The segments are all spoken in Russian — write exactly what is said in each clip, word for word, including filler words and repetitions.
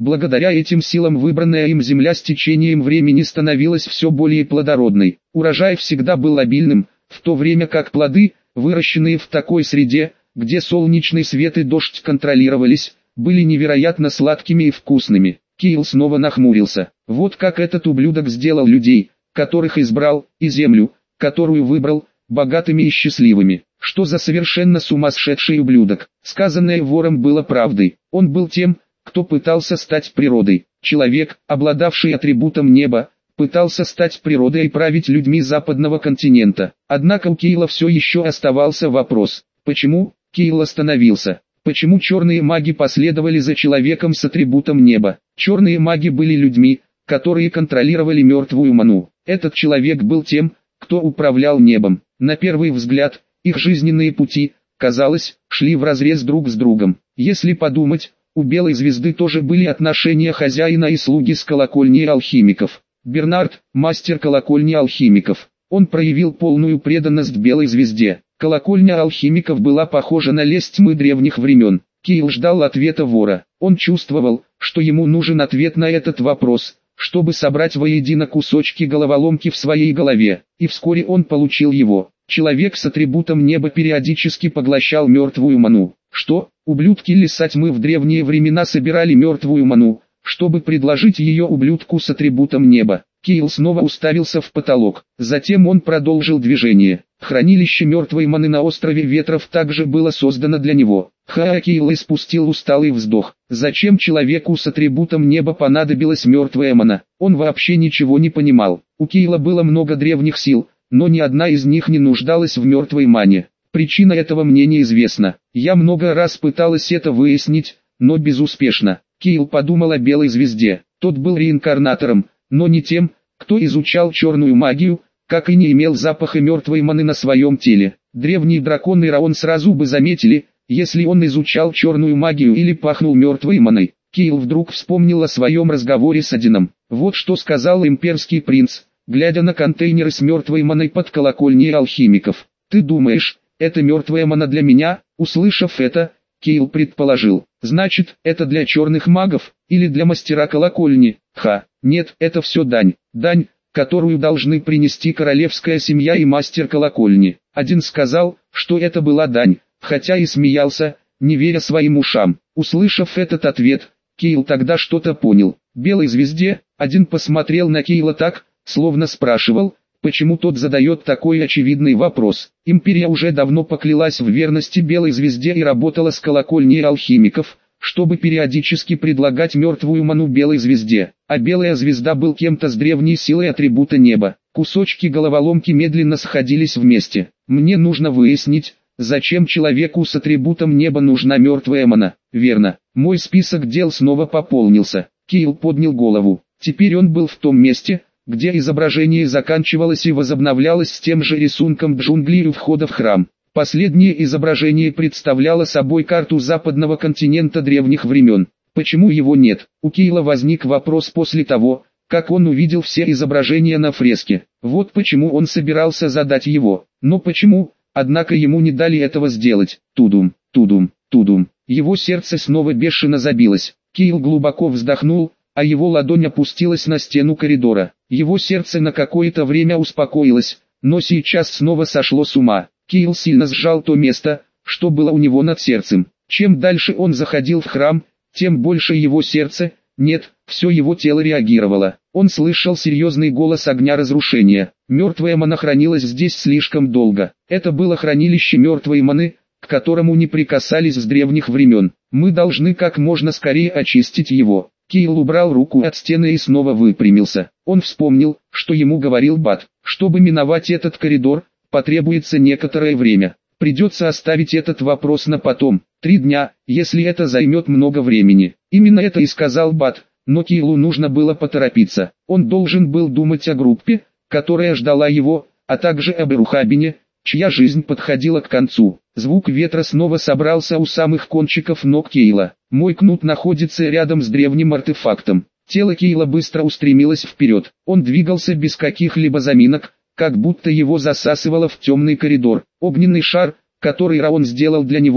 Благодаря этим силам выбранная им земля с течением времени становилась все более плодородной. Урожай всегда был обильным, в то время как плоды, выращенные в такой среде, где солнечный свет и дождь контролировались, были невероятно сладкими и вкусными. Кейл снова нахмурился. Вот как этот ублюдок сделал людей, которых избрал, и землю, которую выбрал, богатыми и счастливыми. Что за совершенно сумасшедший ублюдок? Сказанное вором было правдой. Он был тем, кто пытался стать природой. Человек, обладавший атрибутом неба, пытался стать природой и править людьми западного континента. Однако у Кейла все еще оставался вопрос. Почему? Кейл остановился. Почему черные маги последовали за человеком с атрибутом неба? Черные маги были людьми, которые контролировали мертвую ману. Этот человек был тем, кто управлял небом. На первый взгляд, их жизненные пути, казалось, шли вразрез друг с другом. Если подумать, у Белой Звезды тоже были отношения хозяина и слуги с колокольней алхимиков. Бернард, мастер колокольни алхимиков. Он проявил полную преданность Белой Звезде. Колокольня алхимиков была похожа на лесть тьмы древних времен. Кейл ждал ответа вора. Он чувствовал, что ему нужен ответ на этот вопрос, чтобы собрать воедино кусочки головоломки в своей голове. И вскоре он получил его. Человек с атрибутом неба периодически поглощал мертвую ману. Что? Ублюдки леса тьмы в древние времена собирали мертвую ману, чтобы предложить ее ублюдку с атрибутом неба. Кейл снова уставился в потолок. Затем он продолжил движение. Хранилище мертвой маны на острове Ветров также было создано для него. Ха, Кейл испустил усталый вздох. Зачем человеку с атрибутом неба понадобилась мертвая мана? Он вообще ничего не понимал. У Кейла было много древних сил, но ни одна из них не нуждалась в мертвой мане. Причина этого мне неизвестна. Я много раз пыталась это выяснить, но безуспешно. Кейл подумал о Белой Звезде. Тот был реинкарнатором, но не тем, кто изучал черную магию, как и не имел запаха мертвой маны на своем теле. Древний дракон и Раон сразу бы заметили, если он изучал черную магию или пахнул мертвой маной. Кейл вдруг вспомнил о своем разговоре с Одином. Вот что сказал имперский принц, глядя на контейнеры с мертвой маной под колокольней алхимиков. «Ты думаешь, это мертвая мана для меня?» Услышав это, Кейл предположил. «Значит, это для черных магов, или для мастера колокольни?» Ха, нет, это все дань. Дань, которую должны принести королевская семья и мастер колокольни. Один сказал, что это была дань, хотя и смеялся, не веря своим ушам. Услышав этот ответ, Кейл тогда что-то понял. Белой Звезде, один посмотрел на Кейла так, словно спрашивал, почему тот задает такой очевидный вопрос. Империя уже давно поклялась в верности Белой Звезде и работала с колокольней алхимиков, чтобы периодически предлагать мертвую ману Белой Звезде. А Белая Звезда был кем-то с древней силой атрибута неба. Кусочки головоломки медленно сходились вместе. Мне нужно выяснить, зачем человеку с атрибутом неба нужна мертвая мана. Верно. Мой список дел снова пополнился. Кейл поднял голову. Теперь он был в том месте, где изображение заканчивалось и возобновлялось с тем же рисунком джунглей у входа в храм. Последнее изображение представляло собой карту западного континента древних времен. Почему его нет? У Кейла возник вопрос после того, как он увидел все изображения на фреске. Вот почему он собирался задать его. Но почему? Однако ему не дали этого сделать. Тудум, тудум, тудум. Его сердце снова бешено забилось. Кейл глубоко вздохнул, а его ладонь опустилась на стену коридора. Его сердце на какое-то время успокоилось, но сейчас снова сошло с ума. Кейл сильно сжал то место, что было у него над сердцем. Чем дальше он заходил в храм, тем больше его сердце, нет, все его тело реагировало. Он слышал серьезный голос огня разрушения. Мертвая мана хранилась здесь слишком долго. Это было хранилище мертвой маны, к которому не прикасались с древних времен. Мы должны как можно скорее очистить его. Кейл убрал руку от стены и снова выпрямился. Он вспомнил, что ему говорил Бат. Чтобы миновать этот коридор, потребуется некоторое время. Придется оставить этот вопрос на потом. Три дня, если это займет много времени. Именно это и сказал Бат, но Кейлу нужно было поторопиться. Он должен был думать о группе, которая ждала его, а также об Эрухабине, чья жизнь подходила к концу. Звук ветра снова собрался у самых кончиков ног Кейла. Мой кнут находится рядом с древним артефактом. Тело Кейла быстро устремилось вперед. Он двигался без каких-либо заминок, как будто его засасывало в темный коридор. Огненный шар, который Раон сделал для него,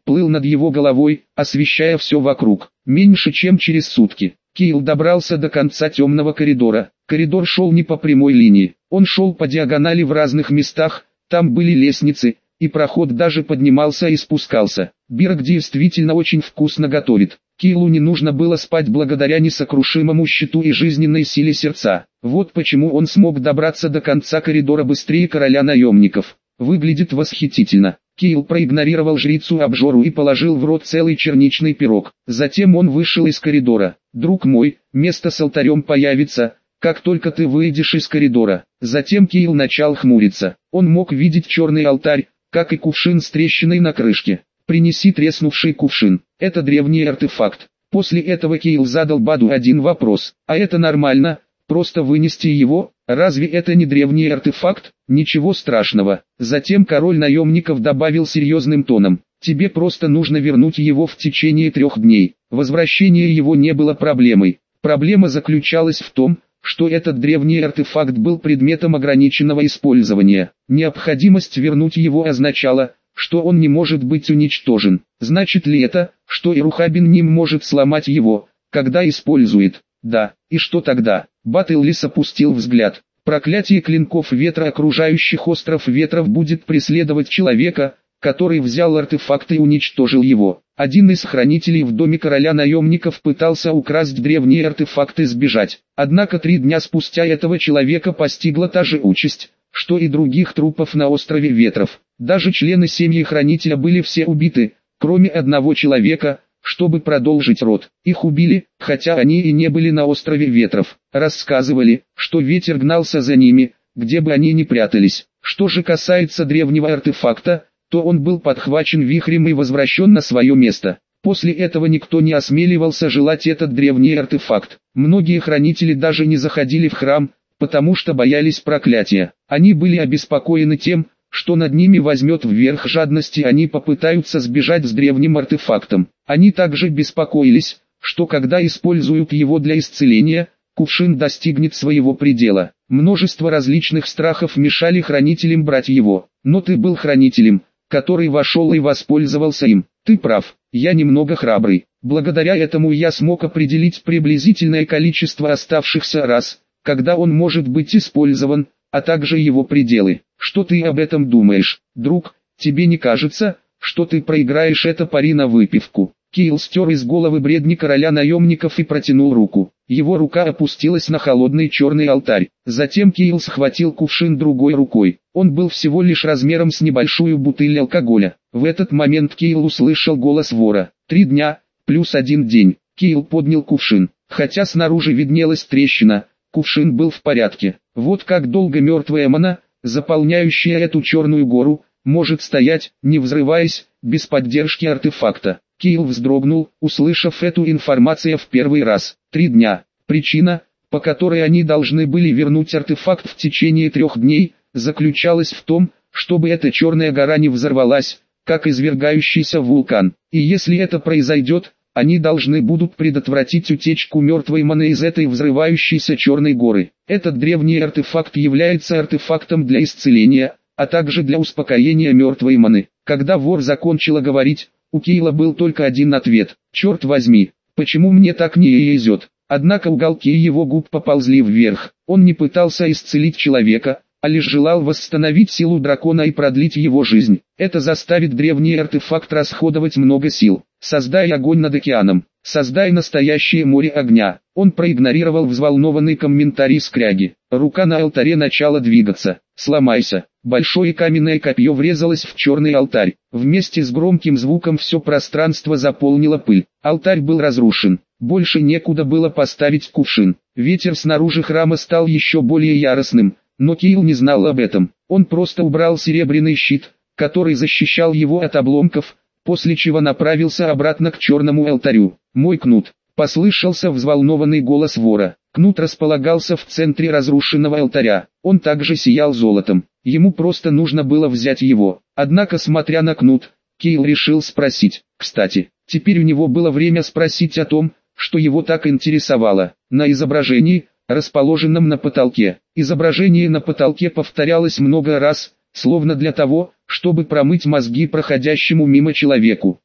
плыл над его головой, освещая все вокруг. Меньше чем через сутки Кейл добрался до конца темного коридора. Коридор шел не по прямой линии, он шел по диагонали в разных местах, там были лестницы, и проход даже поднимался и спускался. Бирк действительно очень вкусно готовит. Кейлу не нужно было спать благодаря несокрушимому щиту и жизненной силе сердца. Вот почему он смог добраться до конца коридора быстрее короля наемников. Выглядит восхитительно. Кейл проигнорировал жрицу-обжору и положил в рот целый черничный пирог. Затем он вышел из коридора. «Друг мой, место с алтарем появится, как только ты выйдешь из коридора». Затем Кейл начал хмуриться. Он мог видеть черный алтарь, как и кувшин с трещиной на крышке. «Принеси треснувший кувшин. Это древний артефакт». После этого Кейл задал Баду один вопрос. «А это нормально? Просто вынести его? Разве это не древний артефакт? Ничего страшного». Затем король наемников добавил серьезным тоном: «Тебе просто нужно вернуть его в течение трех дней». Возвращение его не было проблемой. Проблема заключалась в том, что этот древний артефакт был предметом ограниченного использования. Необходимость вернуть его означала, что он не может быть уничтожен. Значит ли это, что Ирухабин-Ним может сломать его, когда использует? Да, и что тогда? Баттллис опустил взгляд. Проклятие клинков ветра окружающих остров ветров будет преследовать человека, который взял артефакт и уничтожил его. Один из хранителей в доме короля наемников пытался украсть древний артефакт и сбежать. Однако три дня спустя этого человека постигла та же участь, что и других трупов на острове ветров. Даже члены семьи хранителя были все убиты, кроме одного человека, чтобы продолжить род. Их убили, хотя они и не были на острове ветров. Рассказывали, что ветер гнался за ними, где бы они ни прятались. Что же касается древнего артефакта, то он был подхвачен вихрем и возвращен на свое место. После этого никто не осмеливался желать этот древний артефакт. Многие хранители даже не заходили в храм, потому что боялись проклятия. Они были обеспокоены тем, что над ними возьмет вверх жадность и они попытаются сбежать с древним артефактом. Они также беспокоились, что когда используют его для исцеления, кувшин достигнет своего предела. Множество различных страхов мешали хранителям брать его. Но ты был хранителем, который вошел и воспользовался им. Ты прав, я немного храбрый. Благодаря этому я смог определить приблизительное количество оставшихся раз, когда он может быть использован, а также его пределы. Что ты об этом думаешь, друг? Тебе не кажется, что ты проиграешь это пари на выпивку? Кейл стер из головы бредни короля наемников и протянул руку. Его рука опустилась на холодный черный алтарь. Затем Кейл схватил кувшин другой рукой. Он был всего лишь размером с небольшую бутыль алкоголя. В этот момент Кейл услышал голос вора. «Три дня, плюс один день». Кейл поднял кувшин. Хотя снаружи виднелась трещина, кувшин был в порядке. Вот как долго мертвая мана, заполняющая эту черную гору, может стоять, не взрываясь, без поддержки артефакта. Кейл вздрогнул, услышав эту информацию в первый раз. Три дня. Причина, по которой они должны были вернуть артефакт в течение трех дней, заключалась в том, чтобы эта черная гора не взорвалась, как извергающийся вулкан. И если это произойдет, они должны будут предотвратить утечку мертвой маны из этой взрывающейся черной горы. Этот древний артефакт является артефактом для исцеления, а также для успокоения мертвой маны. Когда вор закончила говорить, у Кейла был только один ответ: «Черт возьми, почему мне так не везет?» Однако уголки его губ поползли вверх. Он не пытался исцелить человека, а лишь желал восстановить силу дракона и продлить его жизнь. Это заставит древний артефакт расходовать много сил. Создай огонь над океаном. Создай настоящее море огня. Он проигнорировал взволнованный комментарий скряги. Рука на алтаре начала двигаться. «Сломайся». Большое каменное копье врезалось в черный алтарь. Вместе с громким звуком все пространство заполнила пыль. Алтарь был разрушен. Больше некуда было поставить кувшин. Ветер снаружи храма стал еще более яростным, но Кейл не знал об этом. Он просто убрал серебряный щит, который защищал его от обломков, после чего направился обратно к черному алтарю. «Мой кнут», — послышался взволнованный голос вора. Кнут располагался в центре разрушенного алтаря. Он также сиял золотом. Ему просто нужно было взять его. Однако, смотря на кнут, Кейл решил спросить. Кстати, теперь у него было время спросить о том, что его так интересовало. На изображении, расположенном на потолке. Изображение на потолке повторялось много раз, словно для того, чтобы промыть мозги проходящему мимо человеку.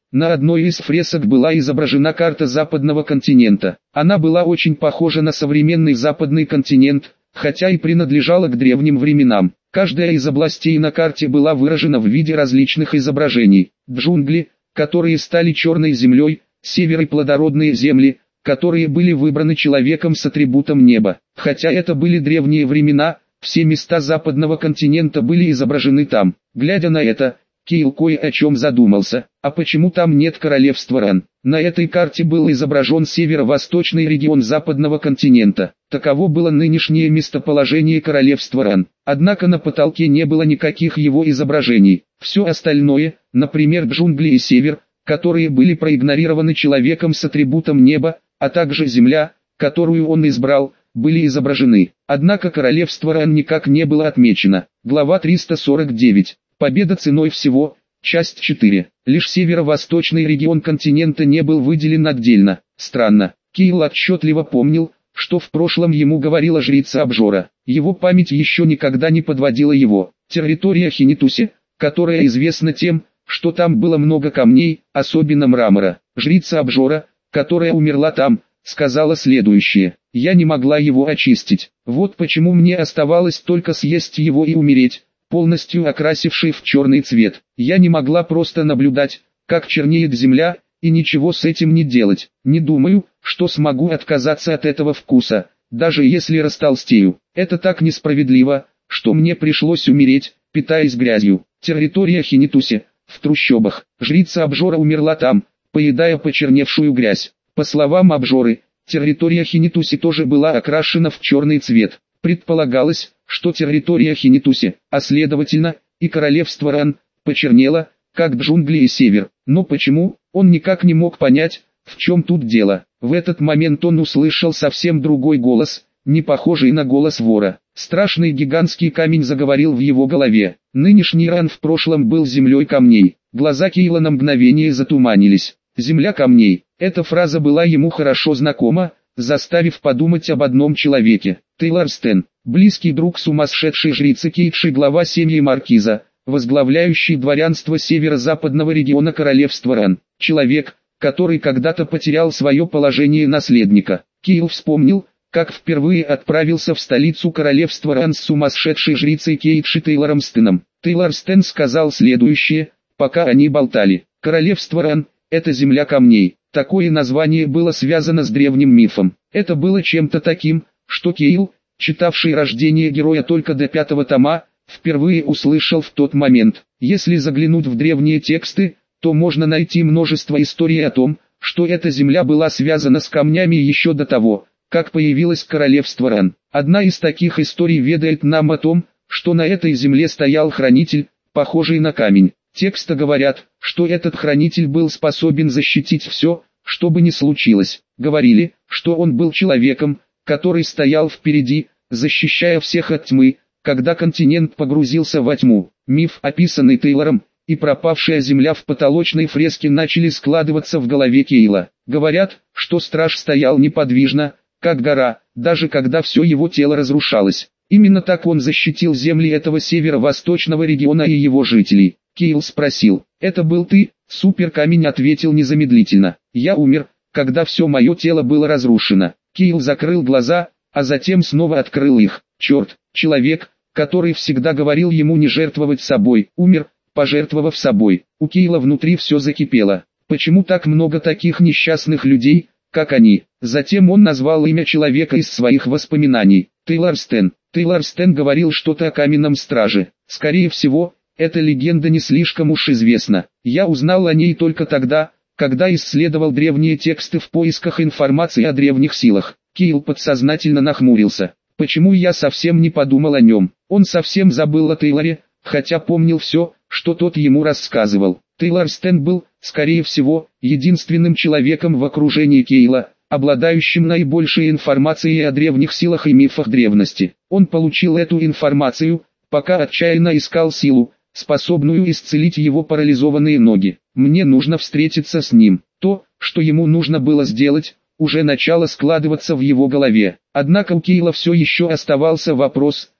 На одной из фресок была изображена карта западного континента. Она была очень похожа на современный западный континент, хотя и принадлежала к древним временам. Каждая из областей на карте была выражена в виде различных изображений. Джунгли, которые стали черной землей, север и плодородные земли, которые были выбраны человеком с атрибутом неба. Хотя это были древние времена, все места западного континента были изображены там. Глядя на это, Кейл кое о чем задумался. А почему там нет королевства Ран? На этой карте был изображен северо-восточный регион западного континента. Таково было нынешнее местоположение королевства Ран. Однако на потолке не было никаких его изображений. Все остальное, например джунгли и север, которые были проигнорированы человеком с атрибутом неба, а также земля, которую он избрал, были изображены. Однако королевство Ран никак не было отмечено. Глава триста сорок девять. Победа ценой всего. Часть четыре. Лишь северо-восточный регион континента не был выделен отдельно. Странно. Кейл отчетливо помнил, что в прошлом ему говорила жрица Абжора. Его память еще никогда не подводила его. Территория Хинитуси, которая известна тем, что там было много камней, особенно мрамора. Жрица Абжора, которая умерла там, сказала следующее: «Я не могла его очистить. Вот почему мне оставалось только съесть его и умереть, полностью окрасивший в черный цвет. Я не могла просто наблюдать, как чернеет земля, и ничего с этим не делать. Не думаю, что смогу отказаться от этого вкуса, даже если растолстею. Это так несправедливо, что мне пришлось умереть, питаясь грязью». Территория Хинитуси, в трущобах. Жрица Абжора умерла там, поедая почерневшую грязь. По словам Абжоры, территория Хинитуси тоже была окрашена в черный цвет. Предполагалось, что территория Хинитуси, а следовательно, и королевство Ран, почернела, как джунгли и север. Но почему, он никак не мог понять, в чем тут дело. В этот момент он услышал совсем другой голос, не похожий на голос вора. Страшный гигантский камень заговорил в его голове. Нынешний Ран в прошлом был землей камней. Глаза Кейла на мгновение затуманились. «Земля камней». Эта фраза была ему хорошо знакома, заставив подумать об одном человеке. Тейлор Стэн, близкий друг сумасшедшей жрицы Кейтши, глава семьи Маркиза, возглавляющий дворянство северо-западного региона королевства Ран. Человек, который когда-то потерял свое положение наследника. Кейл вспомнил, как впервые отправился в столицу королевства Ран с сумасшедшей жрицей Кейтши Тейлором Стэном. Тейлор Стэн сказал следующее, пока они болтали: «Королевство Ран – это земля камней». Такое название было связано с древним мифом. Это было чем-то таким, что Кейл, читавший «Рождение героя» только до пятого тома, впервые услышал в тот момент. Если заглянуть в древние тексты, то можно найти множество историй о том, что эта земля была связана с камнями еще до того, как появилось королевство Ран. Одна из таких историй ведает нам о том, что на этой земле стоял хранитель, похожий на камень. Тексты говорят, что этот хранитель был способен защитить все, что бы ни случилось. Говорили, что он был человеком, который стоял впереди, защищая всех от тьмы, когда континент погрузился во тьму. Миф, описанный Тейлором, и пропавшая земля в потолочной фреске начали складываться в голове Кейла. Говорят, что страж стоял неподвижно, как гора, даже когда все его тело разрушалось. Именно так он защитил земли этого северо-восточного региона и его жителей. Кейл спросил: «Это был ты?» Суперкамень ответил незамедлительно: «Я умер, когда все мое тело было разрушено». Кейл закрыл глаза, а затем снова открыл их. Черт, человек, который всегда говорил ему не жертвовать собой, умер, пожертвовав собой. У Кейла внутри все закипело. Почему так много таких несчастных людей, как они? Затем он назвал имя человека из своих воспоминаний. Тейлор Стэн. Тейлор Стэн говорил что-то о каменном страже. Скорее всего, эта легенда не слишком уж известна. Я узнал о ней только тогда, когда исследовал древние тексты в поисках информации о древних силах. Кейл подсознательно нахмурился. Почему я совсем не подумал о нем? Он совсем забыл о Тейлоре, хотя помнил все, что тот ему рассказывал. Тейлор Стэн был, скорее всего, единственным человеком в окружении Кейла, обладающим наибольшей информацией о древних силах и мифах древности. Он получил эту информацию, пока отчаянно искал силу, способную исцелить его парализованные ноги. Мне нужно встретиться с ним. То, что ему нужно было сделать, уже начало складываться в его голове. Однако у Кейла все еще оставался вопрос,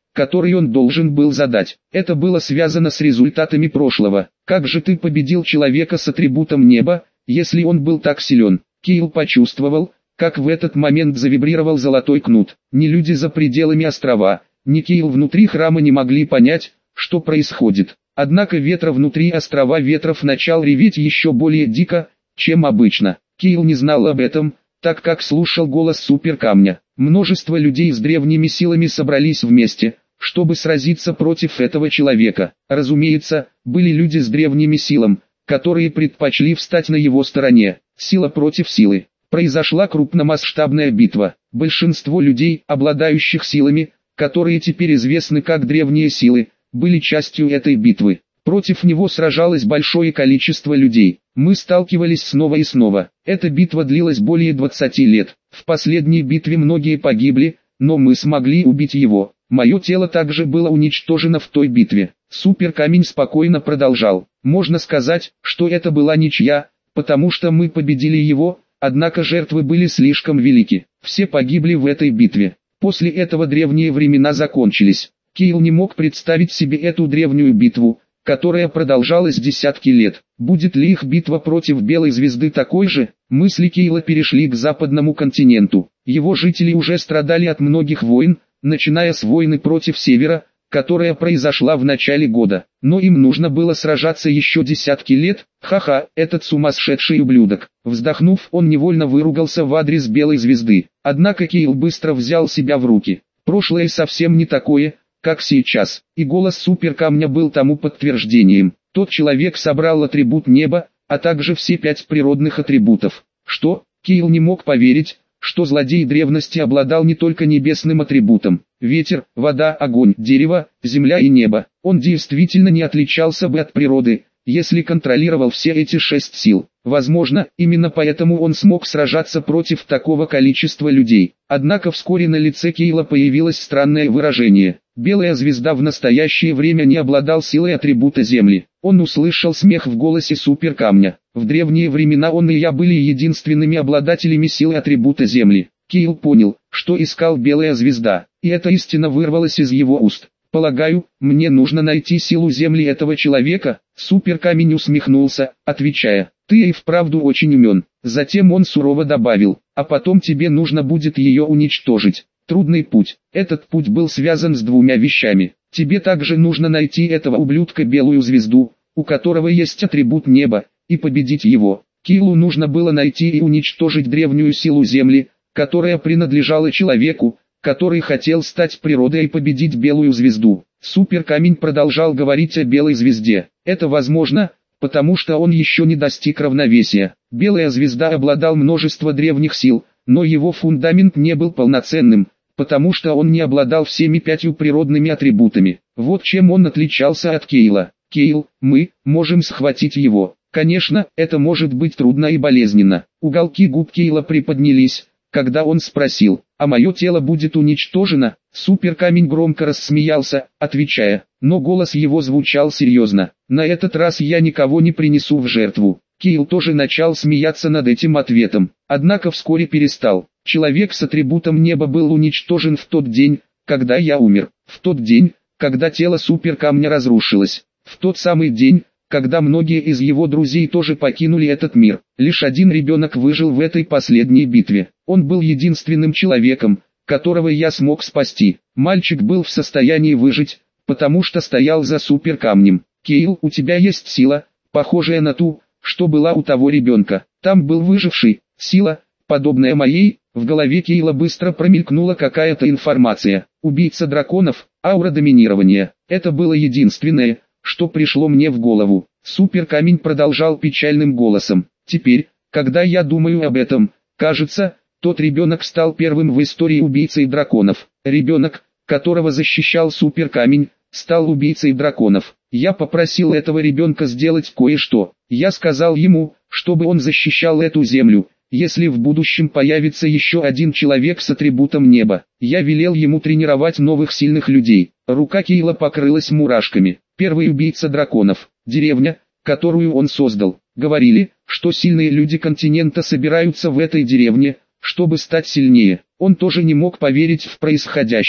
который он должен был задать. Это было связано с результатами прошлого. Как же ты победил человека с атрибутом неба, если он был так силен? Кейл почувствовал, как в этот момент завибрировал золотой кнут. Ни люди за пределами острова, ни Кейл внутри храма не могли понять, что происходит. Однако ветра внутри острова ветров начал реветь еще более дико, чем обычно. Кейл не знал об этом, так как слушал голос суперкамня. Множество людей с древними силами собрались вместе, чтобы сразиться против этого человека. Разумеется, были люди с древними силами, которые предпочли встать на его стороне. Сила против силы. Произошла крупномасштабная битва. Большинство людей, обладающих силами, которые теперь известны как древние силы, были частью этой битвы. Против него сражалось большое количество людей. Мы сталкивались снова и снова. Эта битва длилась более двадцати лет. В последней битве многие погибли, но мы смогли убить его. Мое тело также было уничтожено в той битве. Суперкамень спокойно продолжал. Можно сказать, что это была ничья, потому что мы победили его, однако жертвы были слишком велики. Все погибли в этой битве. После этого древние времена закончились. Кейл не мог представить себе эту древнюю битву, которая продолжалась десятки лет. Будет ли их битва против Белой Звезды такой же? Мысли Кейла перешли к западному континенту. Его жители уже страдали от многих войн, начиная с войны против Севера, которая произошла в начале года. Но им нужно было сражаться еще десятки лет. Ха-ха, этот сумасшедший ублюдок. Вздохнув, он невольно выругался в адрес Белой Звезды. Однако Кейл быстро взял себя в руки. Прошлое совсем не такое, как сейчас, и голос суперкамня был тому подтверждением. Тот человек собрал атрибут неба, а также все пять природных атрибутов. Что? Кейл не мог поверить, что злодей древности обладал не только небесным атрибутом. Ветер, вода, огонь, дерево, земля и небо. Он действительно не отличался бы от природы, если контролировал все эти шесть сил. Возможно, именно поэтому он смог сражаться против такого количества людей. Однако вскоре на лице Кейла появилось странное выражение. Белая звезда в настоящее время не обладал силой атрибута Земли. Он услышал смех в голосе суперкамня. В древние времена он и я были единственными обладателями силы атрибута Земли. Кейл понял, что искал Белая звезда, и эта истина вырвалась из его уст. «Полагаю, мне нужно найти силу Земли этого человека?» Суперкамень усмехнулся, отвечая: «Ты и вправду очень умен». Затем он сурово добавил: «А потом тебе нужно будет ее уничтожить. Трудный путь. Этот путь был связан с двумя вещами. Тебе также нужно найти этого ублюдка Белую звезду, у которого есть атрибут неба, и победить его». Кейлу нужно было найти и уничтожить древнюю силу Земли, которая принадлежала человеку, который хотел стать природой и победить Белую звезду. Суперкамень продолжал говорить о Белой звезде. Это возможно, потому что он еще не достиг равновесия. Белая звезда обладал множеством древних сил, но его фундамент не был полноценным, потому что он не обладал всеми пятью природными атрибутами. Вот чем он отличался от Кейла. Кейл, мы можем схватить его. Конечно, это может быть трудно и болезненно. Уголки губ Кейла приподнялись, когда он спросил: «А мое тело будет уничтожено?» Суперкамень громко рассмеялся, отвечая, но голос его звучал серьезно: «На этот раз я никого не принесу в жертву». Кейл тоже начал смеяться над этим ответом, однако вскоре перестал. Человек с атрибутом неба был уничтожен в тот день, когда я умер, в тот день, когда тело суперкамня разрушилось, в тот самый день, когда многие из его друзей тоже покинули этот мир. Лишь один ребенок выжил в этой последней битве. Он был единственным человеком, которого я смог спасти. Мальчик был в состоянии выжить, потому что стоял за суперкамнем. Кейл, у тебя есть сила, похожая на ту, что была у того ребенка. Там был выживший, сила, подобная моей. В голове Кейла быстро промелькнула какая-то информация. Убийца драконов, аура доминирования. Это было единственное, что пришло мне в голову. Суперкамень продолжал печальным голосом: «Теперь, когда я думаю об этом, кажется, тот ребенок стал первым в истории убийцей драконов. Ребенок, которого защищал суперкамень, стал убийцей драконов. Я попросил этого ребенка сделать кое-что. Я сказал ему, чтобы он защищал эту землю, если в будущем появится еще один человек с атрибутом неба. Я велел ему тренировать новых сильных людей». Рука Кейла покрылась мурашками. Первый убийца драконов, деревня, которую он создал. Говорили, что сильные люди континента собираются в этой деревне, чтобы стать сильнее. Он тоже не мог поверить в происходящее.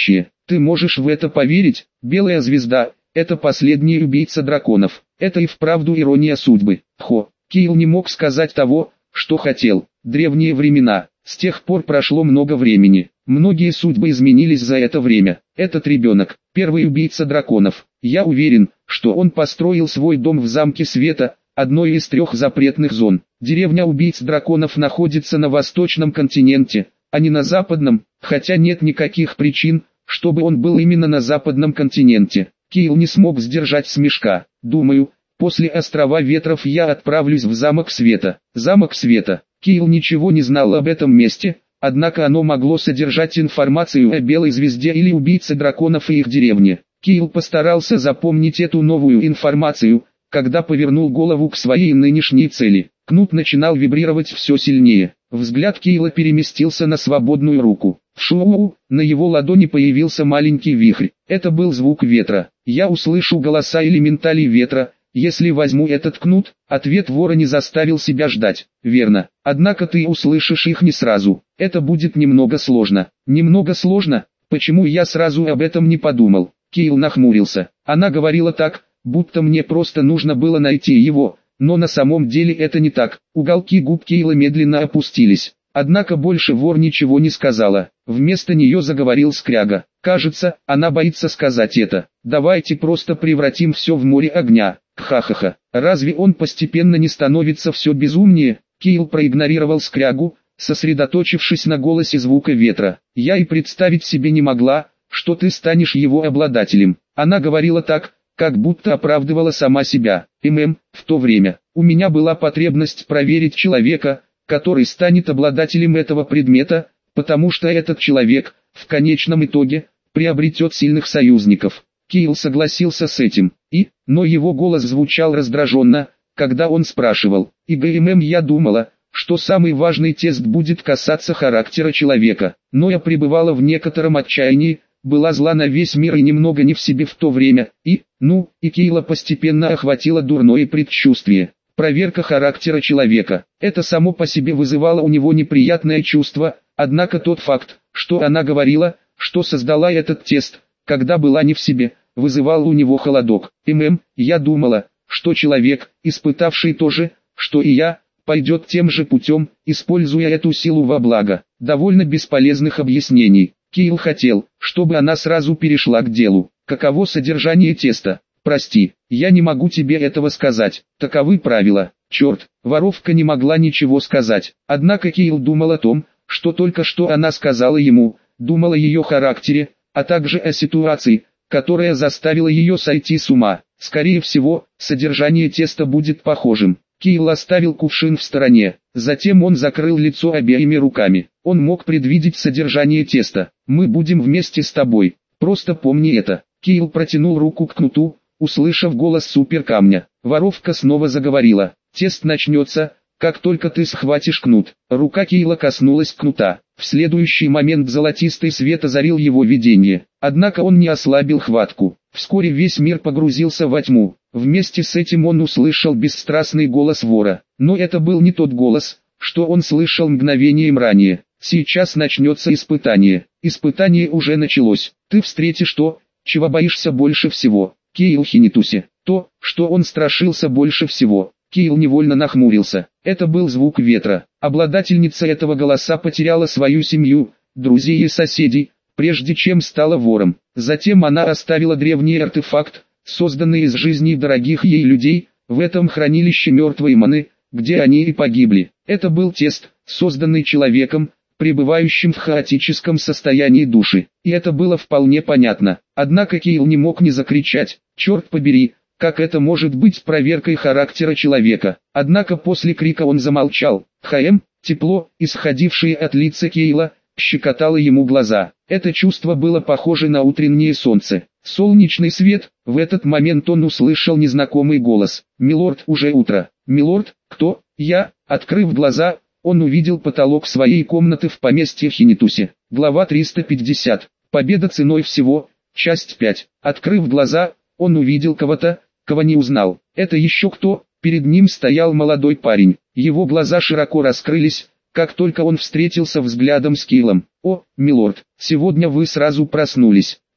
Ты можешь в это поверить? Белая звезда – это последний убийца драконов. Это и вправду ирония судьбы. Хо, Кайл не мог сказать того, что хотел. Древние времена. С тех пор прошло много времени. Многие судьбы изменились за это время. Этот ребенок – первый убийца драконов. Я уверен, что он построил свой дом в замке света, одной из трех запретных зон. Деревня убийц драконов находится на восточном континенте, а не на западном, хотя нет никаких причин, чтобы он был именно на западном континенте. Кайл не смог сдержать смешка. Думаю, после острова ветров я отправлюсь в замок света. Замок света. Кайл ничего не знал об этом месте, однако оно могло содержать информацию о Белой звезде или убийце драконов и их деревне. Кайл постарался запомнить эту новую информацию, когда повернул голову к своей нынешней цели. Кнут начинал вибрировать все сильнее. Взгляд Кайла переместился на свободную руку. Шоу, на его ладони появился маленький вихрь. Это был звук ветра. Я услышу голоса элементалей ветра, если возьму этот кнут. Ответ вора не заставил себя ждать. Верно. Однако ты услышишь их не сразу. Это будет немного сложно. Немного сложно? Почему я сразу об этом не подумал? Кайл нахмурился. Она говорила так, будто мне просто нужно было найти его, но на самом деле это не так. Уголки губ Кайла медленно опустились. Однако больше вор ничего не сказала. Вместо нее заговорил скряга. Кажется, она боится сказать это. Давайте просто превратим все в море огня. Ха-ха-ха. Разве он постепенно не становится все безумнее? Кайл проигнорировал скрягу, сосредоточившись на голосе звука ветра. Я и представить себе не могла, что ты станешь его обладателем. Она говорила так, как будто оправдывала сама себя. ММ, в то время, у меня была потребность проверить человека, который станет обладателем этого предмета, потому что этот человек, в конечном итоге, приобретет сильных союзников. Кайл согласился с этим, и, но его голос звучал раздраженно, когда он спрашивал. И ГММ я думала, что самый важный тест будет касаться характера человека, но я пребывала в некотором отчаянии, была зла на весь мир и немного не в себе в то время, и, ну, и Кайла постепенно охватило дурное предчувствие. Проверка характера человека. Это само по себе вызывало у него неприятное чувство, однако тот факт, что она говорила, что создала этот тест, когда была не в себе, вызывал у него холодок. ММ, я думала, что человек, испытавший то же, что и я, пойдет тем же путем, используя эту силу во благо. Довольно бесполезных объяснений. Кайл хотел, чтобы она сразу перешла к делу. Каково содержание теста? Прости, я не могу тебе этого сказать. Таковы правила. Черт, воровка не могла ничего сказать. Однако Кайл думал о том, что только что она сказала ему, думал о ее характере, а также о ситуации, которая заставила ее сойти с ума. Скорее всего, содержание теста будет похожим. Кайл оставил кувшин в стороне, затем он закрыл лицо обеими руками. Он мог предвидеть содержание теста. «Мы будем вместе с тобой, просто помни это». Кайл протянул руку к кнуту, услышав голос суперкамня. Воровка снова заговорила. «Тест начнется, как только ты схватишь кнут». Рука Кайла коснулась кнута. В следующий момент золотистый свет озарил его видение. Однако он не ослабил хватку. Вскоре весь мир погрузился во тьму. Вместе с этим он услышал бесстрастный голос вора. Но это был не тот голос, что он слышал мгновением ранее. Сейчас начнется испытание. Испытание уже началось. Ты встретишь то, чего боишься больше всего. Кайл Хинитуси. То, что он страшился больше всего. Кайл невольно нахмурился. Это был звук ветра. Обладательница этого голоса потеряла свою семью, друзей и соседей, прежде чем стала вором. Затем она оставила древний артефакт, созданный из жизней дорогих ей людей, в этом хранилище мертвой маны, где они и погибли. Это был тест, созданный человеком, пребывающим в хаотическом состоянии души. И это было вполне понятно. Однако Кайл не мог не закричать: «Черт побери, как это может быть проверкой характера человека?» Однако после крика он замолчал. ХМ, тепло, исходившее от лица Кайла, щекотало ему глаза. Это чувство было похоже на утреннее солнце. Солнечный свет. В этот момент он услышал незнакомый голос. «Милорд, уже утро». «Милорд, кто?» «Я». Открыв глаза, он увидел потолок своей комнаты в поместье Хинитуси. Глава триста пятьдесят. Победа ценой всего. Часть пять. Открыв глаза, он увидел кого-то, кого не узнал. Это еще кто? Перед ним стоял молодой парень. Его глаза широко раскрылись, как только он встретился взглядом с Кайлом. «О, милорд, сегодня вы сразу проснулись».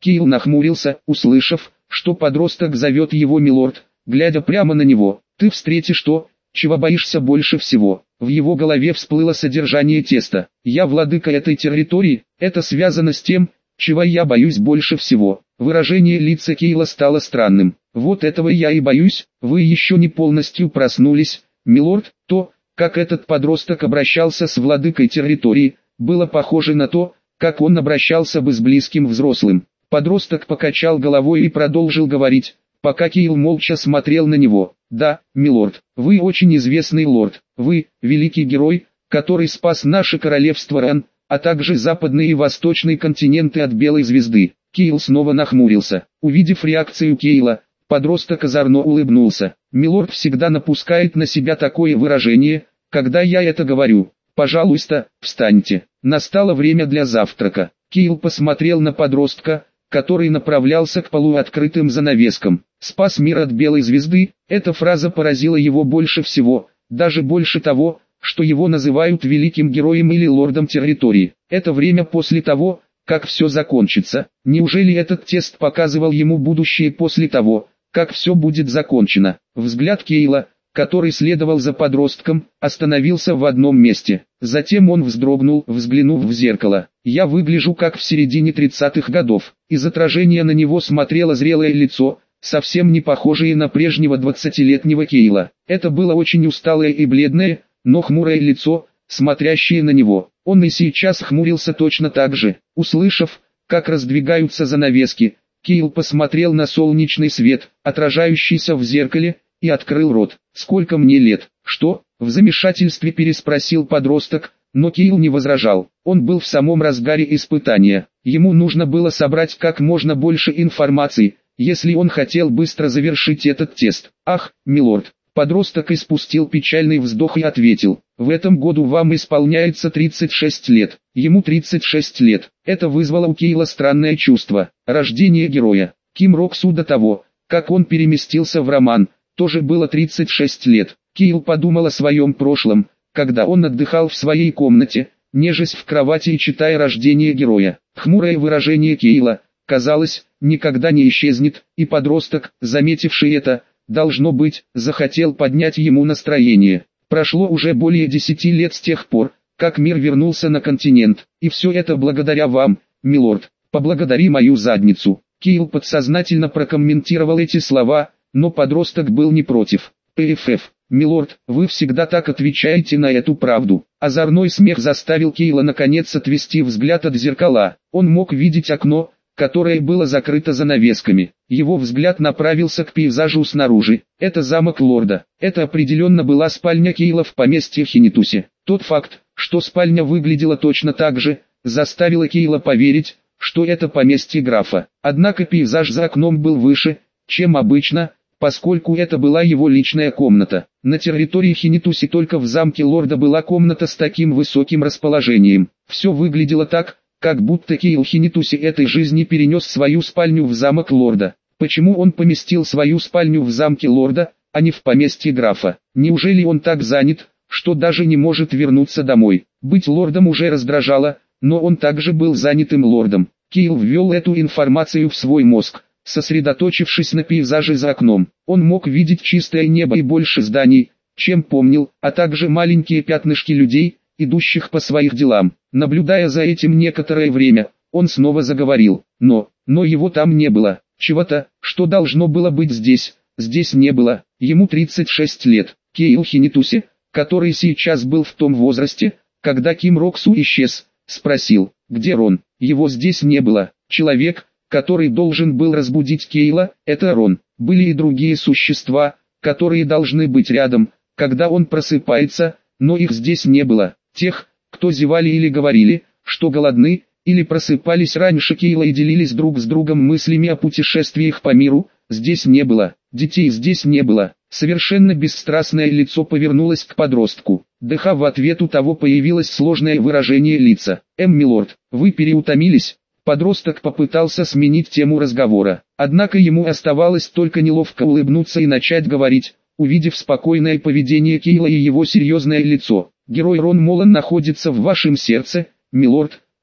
Кейл нахмурился, услышав, что подросток зовет его милорд, глядя прямо на него. «Ты встретишь то, чего боишься больше всего». В его голове всплыло содержание теста. «Я владыка этой территории, это связано с тем, чего я боюсь больше всего». Выражение лица Кейла стало странным. «Вот этого я и боюсь, вы еще не полностью проснулись, милорд». То, как этот подросток обращался с владыкой территории, было похоже на то, как он обращался бы с близким взрослым. Подросток покачал головой и продолжил говорить, пока Кейл молча смотрел на него. «Да, милорд, вы очень известный лорд, вы – великий герой, который спас наше королевство Ран, а также западный и восточный континенты от Белой Звезды». Кейл снова нахмурился. Увидев реакцию Кейла, подросток озорно улыбнулся. «Милорд всегда напускает на себя такое выражение, когда я это говорю. Пожалуйста, встаньте. Настало время для завтрака». Кейл посмотрел на подростка, который направлялся к полуоткрытым занавескам. «Спас мир от Белой Звезды». Эта фраза поразила его больше всего, даже больше того, что его называют великим героем или лордом территории. Это время после того, как все закончится. Неужели этот тест показывал ему будущее после того, как все будет закончено? Взгляд Кейла, который следовал за подростком, остановился в одном месте. Затем он вздрогнул, взглянув в зеркало. «Я выгляжу как в середине тридцатых годов». Из отражения на него смотрело зрелое лицо, совсем не похожее на прежнего двадцатилетнего Кейла. Это было очень усталое и бледное, но хмурое лицо, смотрящее на него. Он и сейчас хмурился точно так же. Услышав, как раздвигаются занавески, Кейл посмотрел на солнечный свет, отражающийся в зеркале, и открыл рот. «Сколько мне лет?» «Что?» — в замешательстве переспросил подросток, но Кейл не возражал. Он был в самом разгаре испытания. Ему нужно было собрать как можно больше информации, если он хотел быстро завершить этот тест. «Ах, милорд!» Подросток испустил печальный вздох и ответил: «В этом году вам исполняется тридцать шесть лет». Ему тридцать шесть лет. Это вызвало у Кейла странное чувство. Рождение героя. Ким Роксу до того, как он переместился в роман, тоже было тридцать шесть лет. Кейл подумал о своем прошлом, когда он отдыхал в своей комнате, нежась в кровати и читая «Рождение героя». Хмурое выражение Кейла, казалось, никогда не исчезнет, и подросток, заметивший это, должно быть, захотел поднять ему настроение. Прошло уже более десяти лет с тех пор, как мир вернулся на континент, и все это благодаря вам, милорд. Поблагодари мою задницу. Кейл подсознательно прокомментировал эти слова, но подросток был не против. «ПФФ, милорд, вы всегда так отвечаете на эту правду». Озорной смех заставил Кейла наконец отвести взгляд от зеркала. Он мог видеть окно, которое было закрыто занавесками. Его взгляд направился к пейзажу снаружи. Это замок лорда. Это определенно была спальня Кейла в поместье Хинитусе. Тот факт, что спальня выглядела точно так же, заставило Кейла поверить, что это поместье графа. Однако пейзаж за окном был выше, чем обычно, поскольку это была его личная комната. На территории Хинитуси только в замке лорда была комната с таким высоким расположением. Все выглядело так, как будто Кейл Хинитуси этой жизни перенес свою спальню в замок лорда. Почему он поместил свою спальню в замке лорда, а не в поместье графа? Неужели он так занят, что даже не может вернуться домой? Быть лордом уже раздражало, но он также был занятым лордом. Кейл ввел эту информацию в свой мозг, сосредоточившись на пейзаже за окном. Он мог видеть чистое небо и больше зданий, чем помнил, а также маленькие пятнышки людей, идущих по своих делам. Наблюдая за этим некоторое время, он снова заговорил. Но, но его там не было. Чего-то, что должно было быть здесь, здесь не было. Ему тридцать шесть лет. Кейл Хинитуси, который сейчас был в том возрасте, когда Ким Роксу исчез, спросил, где Рон. Его здесь не было. Человек, который должен был разбудить Кейла, это Рон. Были и другие существа, которые должны быть рядом, когда он просыпается, но их здесь не было. Тех, кто зевали или говорили, что голодны, или просыпались раньше Кейла и делились друг с другом мыслями о путешествиях по миру, здесь не было. Детей здесь не было. Совершенно бесстрастное лицо повернулось к подростку. Дыха в ответ у того появилось сложное выражение лица. «Эм, милорд, вы переутомились?» Подросток попытался сменить тему разговора. Однако ему оставалось только неловко улыбнуться и начать говорить, увидев спокойное поведение Кейла и его серьезное лицо. «Герой Рон Молан находится в вашем сердце, милорд,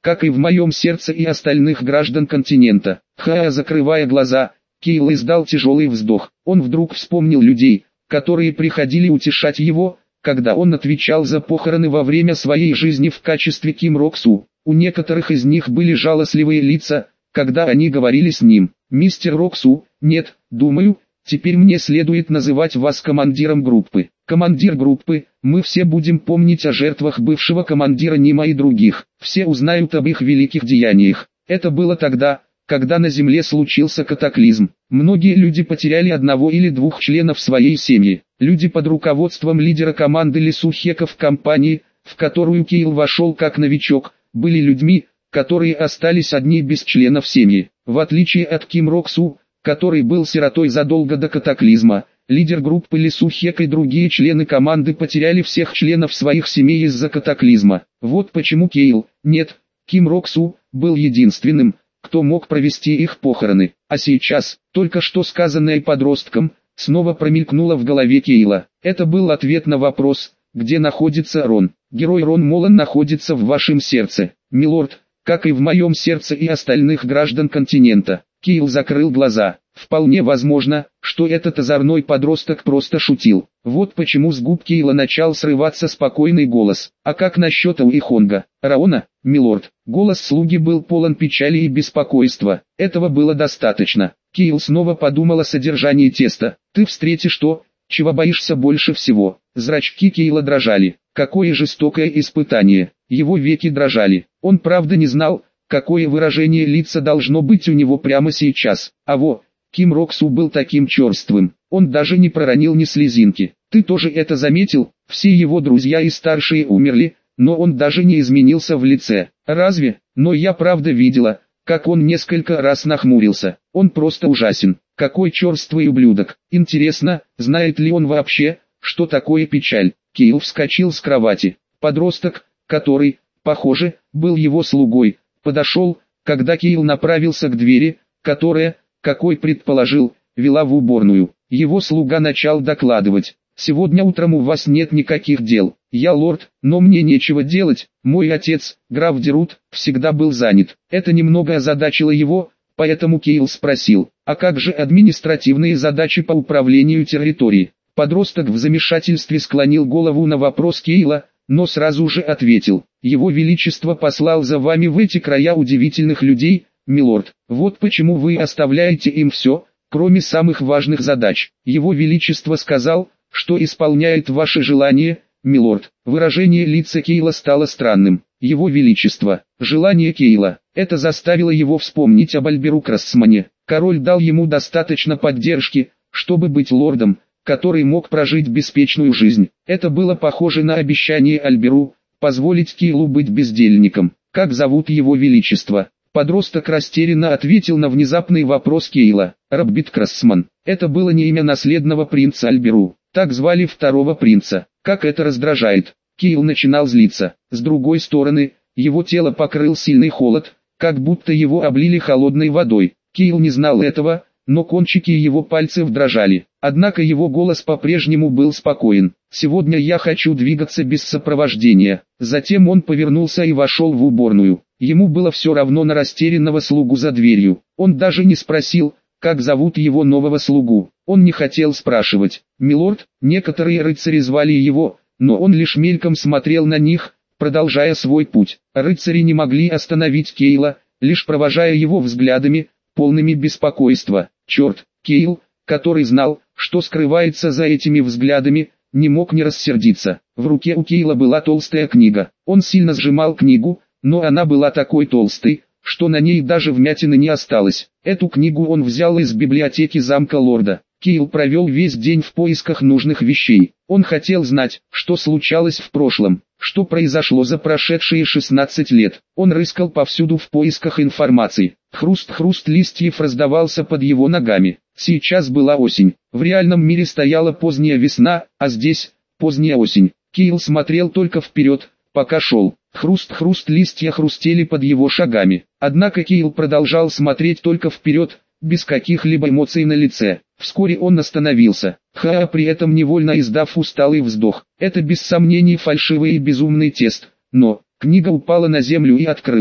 как и в моем сердце и остальных граждан континента. Ха, закрывая глаза, Кейл издал тяжелый вздох. Он вдруг вспомнил людей, которые приходили утешать его, когда он отвечал за похороны во время своей жизни в качестве Ким Рок-Су. У некоторых из них были жалостливые лица, когда они говорили с ним: «Мистер Рок-Су, нет, думаю, теперь мне следует называть вас командиром группы. Командир группы, мы все будем помнить о жертвах бывшего командира Нима и других. Все узнают об их великих деяниях. Это было тогда, когда на Земле случился катаклизм. Многие люди потеряли одного или двух членов своей семьи. Люди под руководством лидера команды Лису Хека в компании, в которую Кейл вошел как новичок, были людьми, которые остались одни без членов семьи. В отличие от Ким Рок-Су, который был сиротой задолго до катаклизма, лидер группы Лису Хек и другие члены команды потеряли всех членов своих семей из-за катаклизма. Вот почему Кейл, нет, Ким Рок-Су, был единственным, кто мог провести их похороны. А сейчас, только что сказанное подростком, снова промелькнуло в голове Кейла. Это был ответ на вопрос, где находится Рон. Герой Рон Молан находится в вашем сердце, милорд, как и в моем сердце и остальных граждан континента. Кейл закрыл глаза. Вполне возможно, что этот озорной подросток просто шутил. Вот почему с губ Кейла начал срываться спокойный голос. А как насчет Уихонга, Раона, милорд? Голос слуги был полон печали и беспокойства. Этого было достаточно. Кейл снова подумал о содержании теста. Ты встретишь то, чего боишься больше всего. Зрачки Кейла дрожали. Какое жестокое испытание. Его веки дрожали. Он правда не знал, какое выражение лица должно быть у него прямо сейчас. А во, Ким Рок-Су был таким черствым. Он даже не проронил ни слезинки. Ты тоже это заметил? Все его друзья и старшие умерли, но он даже не изменился в лице. Разве? Но я правда видела, как он несколько раз нахмурился. Он просто ужасен. Какой черствый ублюдок. Интересно, знает ли он вообще, что такое печаль? Кейл вскочил с кровати. Подросток, который, похоже, был его слугой, подошел, когда Кейл направился к двери, которая, какой предположил, вела в уборную. Его слуга начал докладывать: «Сегодня утром у вас нет никаких дел. Я лорд, но мне нечего делать. Мой отец, граф Дерут, всегда был занят». Это немного озадачило его, поэтому Кейл спросил: «А как же административные задачи по управлению территорией?» Подросток в замешательстве склонил голову на вопрос Кейла, но сразу же ответил: «Его Величество послал за вами в эти края удивительных людей, милорд. Вот почему вы оставляете им все, кроме самых важных задач. Его Величество сказал, что исполняет ваши желания, милорд». Выражение лица Кейла стало странным. Его Величество, желание Кейла. Это заставило его вспомнить об Альберу Крассмане. Король дал ему достаточно поддержки, чтобы быть лордом, который мог прожить беспечную жизнь. Это было похоже на обещание Альберу позволить Кейлу быть бездельником. «Как зовут его Величество?» Подросток растерянно ответил на внезапный вопрос Кейла. Раббит Крассман. Это было не имя наследного принца Альберу. Так звали второго принца. Как это раздражает. Кейл начинал злиться. С другой стороны, его тело покрыл сильный холод, как будто его облили холодной водой. Кейл не знал этого, но кончики его пальцев дрожали. Однако его голос по-прежнему был спокоен. «Сегодня я хочу двигаться без сопровождения». Затем он повернулся и вошел в уборную. Ему было все равно на растерянного слугу за дверью. Он даже не спросил, как зовут его нового слугу. Он не хотел спрашивать. «Милорд», некоторые рыцари звали его, но он лишь мельком смотрел на них, продолжая свой путь. Рыцари не могли остановить Кейла, лишь провожая его взглядами, полными беспокойства. Черт, Кейл, который знал, что скрывается за этими взглядами, не мог не рассердиться. В руке у Кейла была толстая книга. Он сильно сжимал книгу, но она была такой толстой, что на ней даже вмятины не осталось. Эту книгу он взял из библиотеки замка лорда. Кейл провел весь день в поисках нужных вещей. Он хотел знать, что случалось в прошлом, что произошло за прошедшие шестнадцать лет. Он рыскал повсюду в поисках информации. Хруст-хруст листьев раздавался под его ногами. Сейчас была осень. В реальном мире стояла поздняя весна, а здесь – поздняя осень. Кейл смотрел только вперед, пока шел. Хруст-хруст листья хрустели под его шагами. Однако Кейл продолжал смотреть только вперед, без каких-либо эмоций на лице. Вскоре он остановился, ха, при этом невольно издав усталый вздох. Это без сомнений фальшивый и безумный тест. Но книга упала на землю и открылась.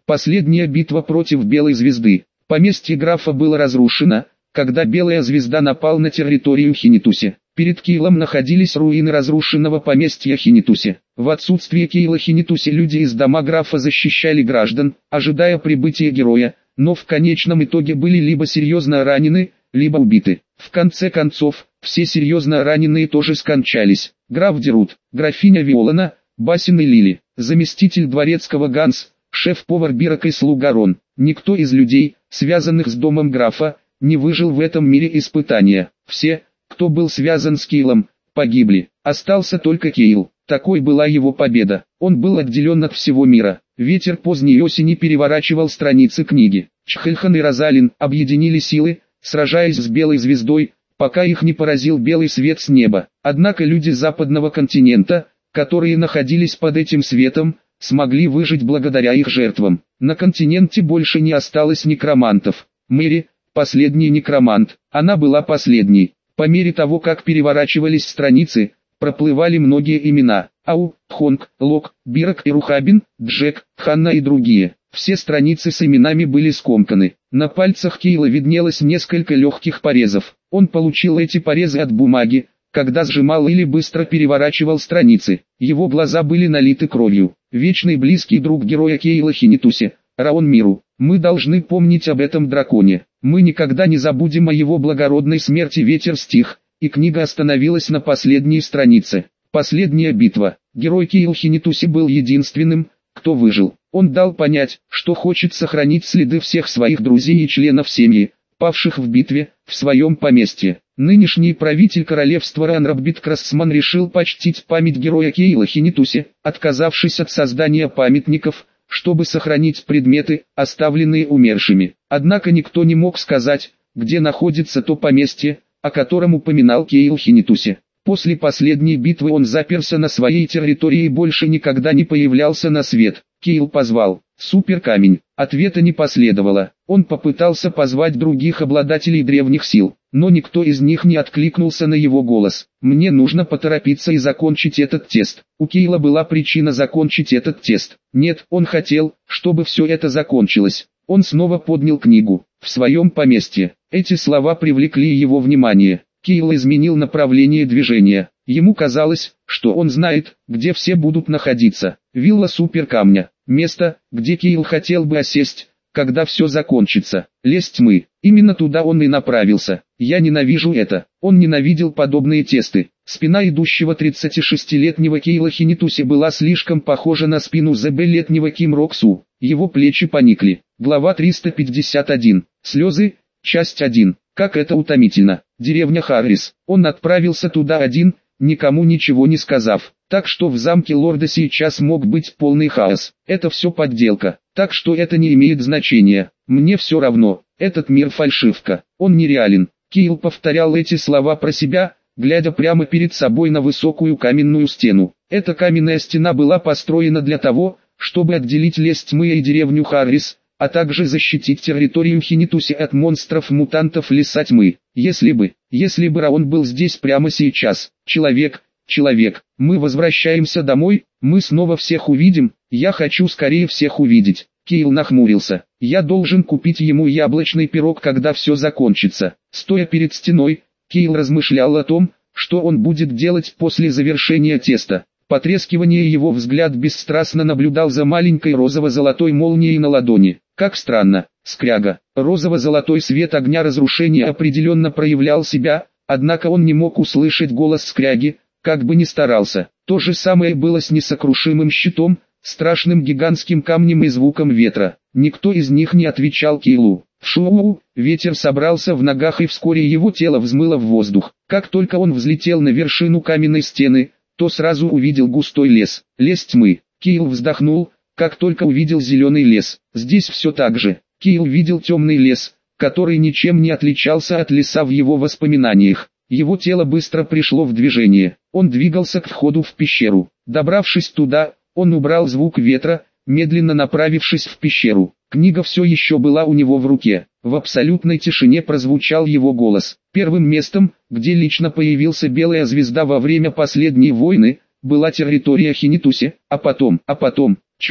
Последняя битва против Белой Звезды. Поместье графа было разрушено, когда Белая Звезда напал на территорию Хинитуси. Перед Кейлом находились руины разрушенного поместья Хинитуси. В отсутствие Кейла Хинитуси люди из дома графа защищали граждан, ожидая прибытия героя, но в конечном итоге были либо серьезно ранены, либо убиты. В конце концов, все серьезно раненые тоже скончались. Граф Дерут, графиня Виолана, Басин и Лили, заместитель дворецкого Ганс, шеф-повар Бирок и слуга Рон. Никто из людей, связанных с домом графа, не выжил в этом мире испытания. Все, кто был связан с Кейлом, погибли. Остался только Кейл. Такой была его победа. Он был отделен от всего мира. Ветер поздней осени переворачивал страницы книги. Чхельхан и Розалин объединили силы, сражаясь с Белой Звездой, пока их не поразил белый свет с неба. Однако люди западного континента, которые находились под этим светом, смогли выжить благодаря их жертвам. На континенте больше не осталось некромантов. Мэри, последний некромант, она была последней. По мере того, как переворачивались страницы, проплывали многие имена: Ау, Хонг, Лок, Бирок и Рухабин, Джек, Ханна и другие. Все страницы с именами были скомканы. На пальцах Кейла виднелось несколько легких порезов. Он получил эти порезы от бумаги, когда сжимал или быстро переворачивал страницы. Его глаза были налиты кровью. Вечный близкий друг героя Кейла Хинитуси, Раон Миру. Мы должны помнить об этом драконе. Мы никогда не забудем о его благородной смерти. Ветер стих, и книга остановилась на последней странице. Последняя битва. Герой Кейл Хинитуси был единственным, кто выжил. Он дал понять, что хочет сохранить следы всех своих друзей и членов семьи, павших в битве, в своем поместье. Нынешний правитель королевства Ранраббит Красман решил почтить память героя Кейла Хинитуси, отказавшись от создания памятников, чтобы сохранить предметы, оставленные умершими. Однако никто не мог сказать, где находится то поместье, о котором упоминал Кейл Хинитуси. После последней битвы он заперся на своей территории и больше никогда не появлялся на свет. Кейл позвал Суперкамень. Ответа не последовало. Он попытался позвать других обладателей древних сил, но никто из них не откликнулся на его голос. Мне нужно поторопиться и закончить этот тест. У Кейла была причина закончить этот тест. Нет, он хотел, чтобы все это закончилось. Он снова поднял книгу. В своем поместье. Эти слова привлекли его внимание. Кейл изменил направление движения. Ему казалось, что он знает, где все будут находиться. Вилла Суперкамня. Место, где Кейл хотел бы осесть, когда все закончится. Лес тьмы. Именно туда он и направился. Я ненавижу это. Он ненавидел подобные тесты. Спина идущего тридцатишестилетнего Кейла Хинитуси была слишком похожа на спину ЗБ-летнего Ким Роксу. Его плечи поникли. Глава триста пятьдесят один. Слезы. Часть один. Как это утомительно. Деревня Харрис. Он отправился туда один, никому ничего не сказав. Так что в замке лорда сейчас мог быть полный хаос. Это все подделка. Так что это не имеет значения. Мне все равно. Этот мир фальшивка. Он нереален. Кейл повторял эти слова про себя, глядя прямо перед собой на высокую каменную стену. Эта каменная стена была построена для того, чтобы отделить лес тьмы и деревню Харрис, а также защитить территорию Хинитуси от монстров-мутантов леса тьмы. Если бы, если бы Раон был здесь прямо сейчас. Человек, человек, мы возвращаемся домой, мы снова всех увидим, я хочу скорее всех увидеть. Кейл нахмурился. Я должен купить ему яблочный пирог, когда все закончится. Стоя перед стеной, Кейл размышлял о том, что он будет делать после завершения теста. Потрескивание его взгляд бесстрастно наблюдал за маленькой розово-золотой молнией на ладони. Как странно, скряга. Розово-золотой свет огня разрушения определенно проявлял себя, однако он не мог услышать голос скряги, как бы ни старался. То же самое было с несокрушимым щитом, страшным гигантским камнем и звуком ветра. Никто из них не отвечал Кейлу. Шоу, ветер собрался в ногах и вскоре его тело взмыло в воздух. Как только он взлетел на вершину каменной стены, то сразу увидел густой лес, лес тьмы. Кейл вздохнул, как только увидел зеленый лес. Здесь все так же. Кейл видел темный лес, который ничем не отличался от леса в его воспоминаниях. Его тело быстро пришло в движение. Он двигался к входу в пещеру. Добравшись туда, он убрал звук ветра, медленно направившись в пещеру. Книга все еще была у него в руке. В абсолютной тишине прозвучал его голос. Первым местом, где лично появился Белая Звезда во время последней войны, была территория Хинитуси, а потом, а потом, черт,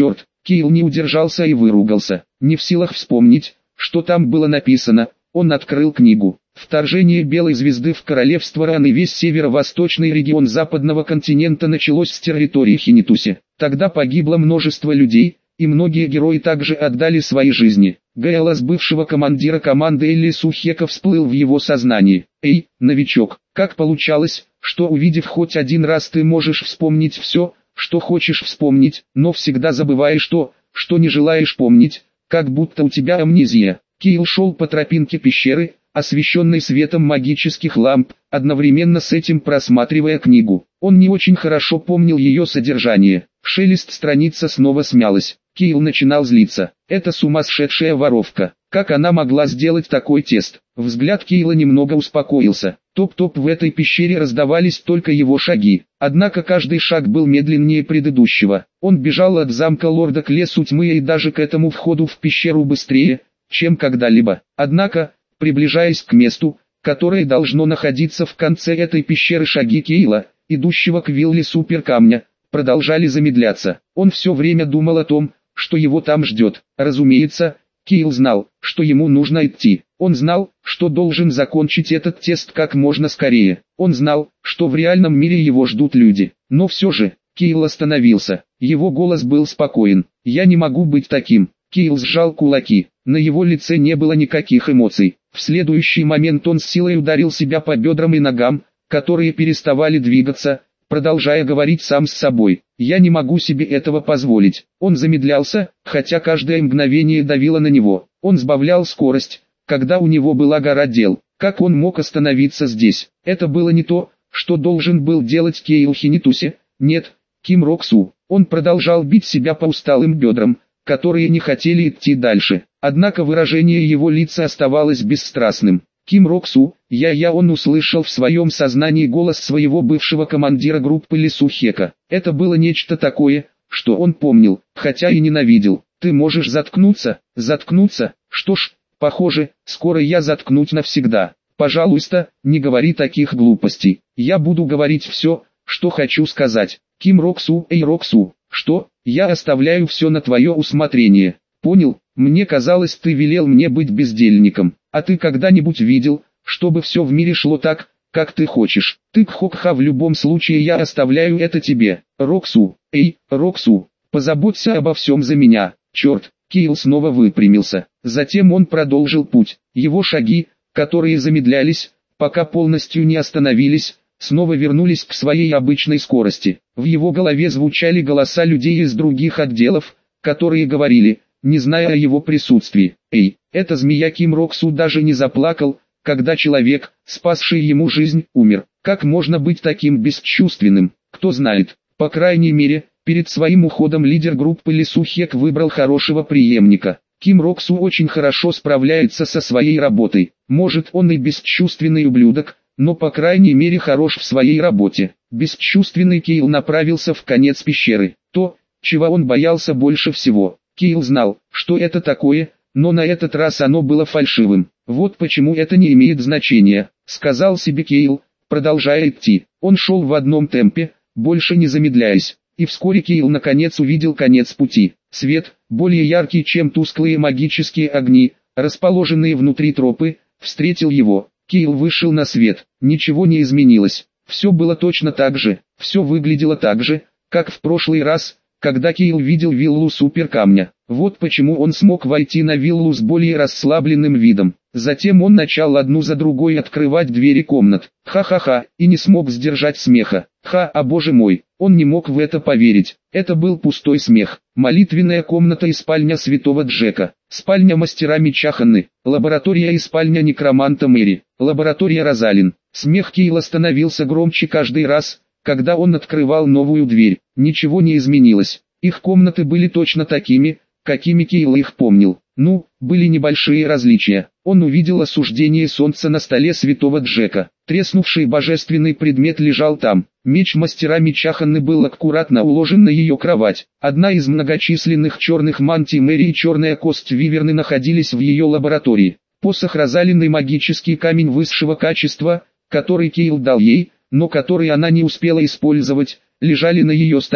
Кейл не удержался и выругался. Не в силах вспомнить, что там было написано, он открыл книгу. Вторжение Белой Звезды в королевство Ран и весь северо-восточный регион западного континента началось с территории Хинитуси. Тогда погибло множество людей, и многие герои также отдали свои жизни. Голос бывшего командира команды Элли Сухека всплыл в его сознании. «Эй, новичок, как получалось, что увидев хоть один раз ты можешь вспомнить все, что хочешь вспомнить, но всегда забываешь то, что не желаешь помнить, как будто у тебя амнезия». Кейл шел по тропинке пещеры, освещенной светом магических ламп, одновременно с этим просматривая книгу. Он не очень хорошо помнил ее содержание. Шелест страница снова смялась. Кейл начинал злиться. Это сумасшедшая воровка. Как она могла сделать такой тест? Взгляд Кейла немного успокоился. Топ-топ в этой пещере раздавались только его шаги. Однако каждый шаг был медленнее предыдущего. Он бежал от замка лорда к лесу тьмы и даже к этому входу в пещеру быстрее, чем когда-либо. Однако, приближаясь к месту, которое должно находиться в конце этой пещеры, шаги Кейла, идущего к вилле суперкамня, продолжали замедляться. Он все время думал о том, что его там ждет. Разумеется, Кейл знал, что ему нужно идти. Он знал, что должен закончить этот тест как можно скорее. Он знал, что в реальном мире его ждут люди. Но все же, Кейл остановился. Его голос был спокоен. «Я не могу быть таким». Кейл сжал кулаки. На его лице не было никаких эмоций. В следующий момент он с силой ударил себя по бедрам и ногам, которые переставали двигаться, продолжая говорить сам с собой. «Я не могу себе этого позволить». Он замедлялся, хотя каждое мгновение давило на него. Он сбавлял скорость, когда у него была гора дел. Как он мог остановиться здесь? Это было не то, что должен был делать Кейл Хинитуси. Нет, Ким Роксу. Он продолжал бить себя по усталым бедрам, которые не хотели идти дальше. Однако выражение его лица оставалось бесстрастным. «Ким Роксу, я-я» он услышал в своем сознании голос своего бывшего командира группы Лису Хека. Это было нечто такое, что он помнил, хотя и ненавидел. «Ты можешь заткнуться, заткнуться, что ж, похоже, скоро я заткнуть навсегда. Пожалуйста, не говори таких глупостей. Я буду говорить все, что хочу сказать. Ким Роксу, эй Роксу, что, я оставляю все на твое усмотрение. Понял? Мне казалось, ты велел мне быть бездельником. А ты когда-нибудь видел, чтобы все в мире шло так, как ты хочешь? Ты кхокха, в любом случае я оставляю это тебе. Роксу, эй, Роксу, позаботься обо всем за меня. Черт!» Кейл снова выпрямился. Затем он продолжил путь. Его шаги, которые замедлялись, пока полностью не остановились, снова вернулись к своей обычной скорости. В его голове звучали голоса людей из других отделов, которые говорили, не зная о его присутствии: «Эй, эта змея!» Ким Роксу даже не заплакал, когда человек, спасший ему жизнь, умер. Как можно быть таким бесчувственным? Кто знает, по крайней мере, перед своим уходом лидер группы Лису Хек выбрал хорошего преемника. Ким Роксу очень хорошо справляется со своей работой. Может, он и бесчувственный ублюдок, но по крайней мере хорош в своей работе. Бесчувственный Кейл направился в конец пещеры. То, чего он боялся больше всего. Кейл знал, что это такое, но на этот раз оно было фальшивым. «Вот почему это не имеет значения», — сказал себе Кейл, продолжая идти. Он шел в одном темпе, больше не замедляясь. И вскоре Кейл наконец увидел конец пути. Свет, более яркий, чем тусклые магические огни, расположенные внутри тропы, встретил его. Кейл вышел на свет. Ничего не изменилось. Все было точно так же. Все выглядело так же, как в прошлый раз, когда Кейл видел виллу суперкамня. Вот почему он смог войти на виллу с более расслабленным видом. Затем он начал одну за другой открывать двери комнат. Ха-ха-ха, и не смог сдержать смеха. Ха, а боже мой, он не мог в это поверить. Это был пустой смех. Молитвенная комната и спальня святого Джека. Спальня мастера меча Ханны. Лаборатория и спальня некроманта Мэри. Лаборатория Розалин. Смех Кейла становился громче каждый раз, когда он открывал новую дверь. Ничего не изменилось. Их комнаты были точно такими, какими Кейл их помнил. Ну, были небольшие различия. Он увидел осуждение солнца на столе святого Джека. Треснувший божественный предмет лежал там. Меч мастера меча Ханны был аккуратно уложен на ее кровать. Одна из многочисленных черных мантий Мэри и черная кость Виверны находились в ее лаборатории. Посох Розалин и магический камень высшего качества, который Кейл дал ей, но который она не успела использовать, лежали на ее столе.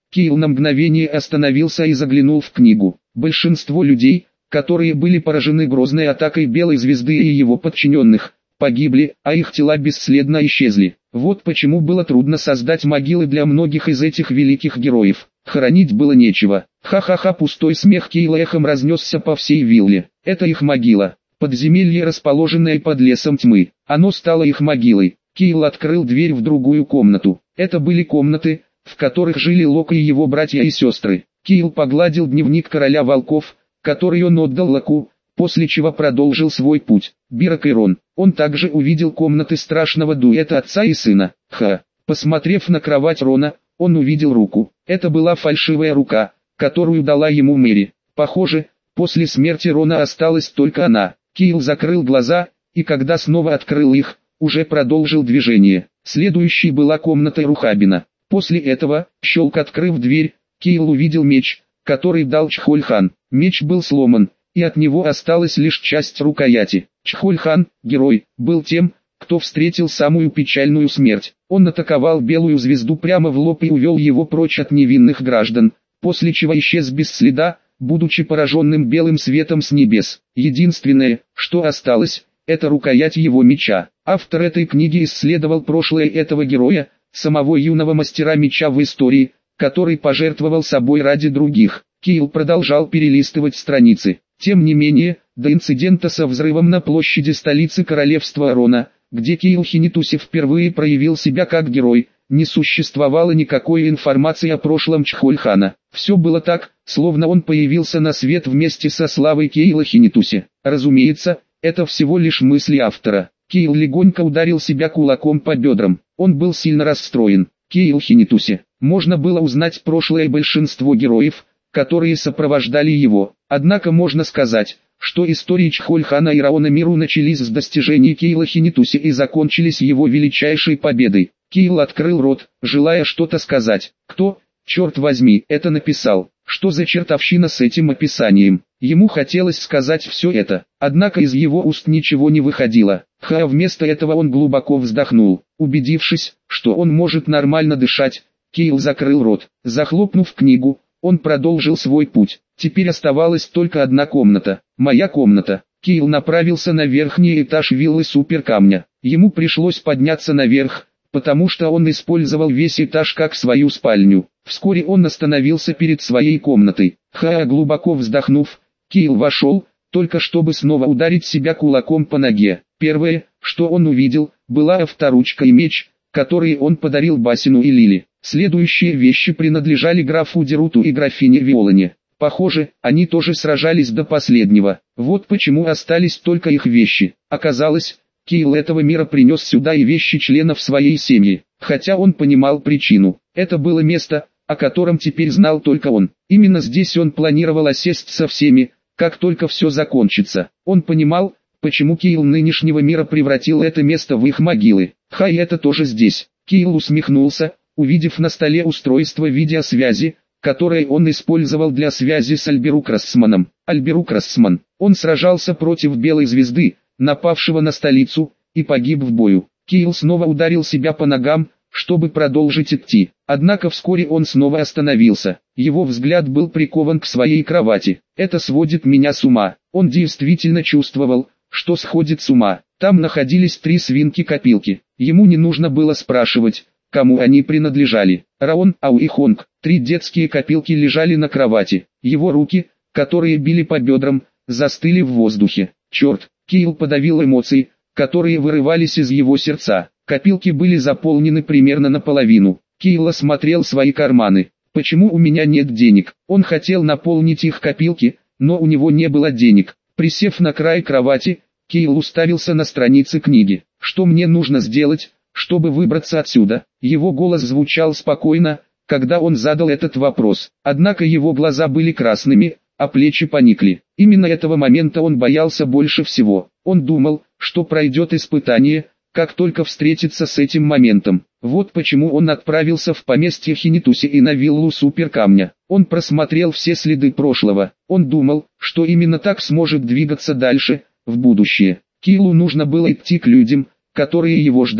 Киил на мгновение остановился и заглянул в книгу. Большинство людей, которые были поражены грозной атакой Белой Звезды и его подчиненных, погибли, а их тела бесследно исчезли. Вот почему было трудно создать могилы для многих из этих великих героев. Хоронить было нечего. Ха-ха-ха, пустой смех Киила эхом разнесся по всей вилле. Это их могила. Подземелье, расположенное под лесом тьмы. Оно стало их могилой. Киил открыл дверь в другую комнату. Это были комнаты, в которых жили Лок и его братья и сестры. Киил погладил дневник короля волков, который он отдал Локу, после чего продолжил свой путь. Бирок и Рон. Он также увидел комнаты страшного дуэта отца и сына. Ха. Посмотрев на кровать Рона, он увидел руку. Это была фальшивая рука, которую дала ему Мэри. Похоже, после смерти Рона осталась только она. Киил закрыл глаза, и когда снова открыл их, уже продолжил движение. Следующей была комната Рухабина. После этого, щелк открыв дверь, Киил увидел меч, который дал Чхоль-хан. Меч был сломан, и от него осталась лишь часть рукояти. Чхоль-хан, герой, был тем, кто встретил самую печальную смерть. Он атаковал Белую Звезду прямо в лоб и увел его прочь от невинных граждан, после чего исчез без следа, будучи пораженным белым светом с небес. Единственное, что осталось, это рукоять его меча. Автор этой книги исследовал прошлое этого героя, самого юного мастера меча в истории, который пожертвовал собой ради других. Киил продолжал перелистывать страницы. Тем не менее, до инцидента со взрывом на площади столицы королевства Арона, где Киил Хинитуси впервые проявил себя как герой, не существовало никакой информации о прошлом Чхоль-хана. Все было так, словно он появился на свет вместе со славой Киила Хинитуси. Разумеется, это всего лишь мысли автора. Киил легонько ударил себя кулаком по бедрам. Он был сильно расстроен. Киил Хинитуси. Можно было узнать прошлое большинство героев, которые сопровождали его. Однако можно сказать, что истории Чхоль-хана и Раона Миру начались с достижений Киила Хинитуси и закончились его величайшей победой. Киил открыл рот, желая что-то сказать. Кто, черт возьми, это написал? Что за чертовщина с этим описанием? Ему хотелось сказать все это, однако из его уст ничего не выходило. Ха, вместо этого он глубоко вздохнул. Убедившись, что он может нормально дышать, Киил закрыл рот. Захлопнув книгу, он продолжил свой путь. Теперь оставалась только одна комната. Моя комната. Киил направился на верхний этаж виллы Суперкамня. Ему пришлось подняться наверх, потому что он использовал весь этаж как свою спальню. Вскоре он остановился перед своей комнатой. Ха, глубоко вздохнув, Киил вошел, только чтобы снова ударить себя кулаком по ноге. Первое, что он увидел, была авторучка и меч, которые он подарил Басину и Лили. Следующие вещи принадлежали графу Деруту и графине Виолане. Похоже, они тоже сражались до последнего. Вот почему остались только их вещи. Оказалось, Киил этого мира принес сюда и вещи членов своей семьи. Хотя он понимал причину. Это было место, о котором теперь знал только он. Именно здесь он планировал осесть со всеми, как только все закончится. Он понимал, почему Киил нынешнего мира превратил это место в их могилы. Ха, и это тоже здесь. Киил усмехнулся, увидев на столе устройство видеосвязи, которое он использовал для связи с Альберу Крассманом. Альберу Крассман. Он сражался против Белой Звезды, напавшего на столицу, и погиб в бою. Киил снова ударил себя по ногам, чтобы продолжить идти. Однако вскоре он снова остановился. Его взгляд был прикован к своей кровати. Это сводит меня с ума. Он действительно чувствовал, что сходит с ума. Там находились три свинки-копилки. Ему не нужно было спрашивать, кому они принадлежали. Раон, Ау и Хонг. Три детские копилки лежали на кровати. Его руки, которые били по бедрам, застыли в воздухе. Черт, Киил подавил эмоции, которые вырывались из его сердца. Копилки были заполнены примерно наполовину. Киил осмотрел свои карманы. Почему у меня нет денег? Он хотел наполнить их копилки, но у него не было денег. Присев на край кровати, Киил уставился на страницы книги. Что мне нужно сделать, чтобы выбраться отсюда? Его голос звучал спокойно, когда он задал этот вопрос. Однако его глаза были красными, а плечи поникли. Именно этого момента он боялся больше всего. Он думал, что пройдет испытание, как только встретится с этим моментом. Вот почему он отправился в поместье Хинитуси и на виллу Суперкамня. Он просмотрел все следы прошлого. Он думал, что именно так сможет двигаться дальше, в будущее. Киилу нужно было идти к людям, которые его ждали.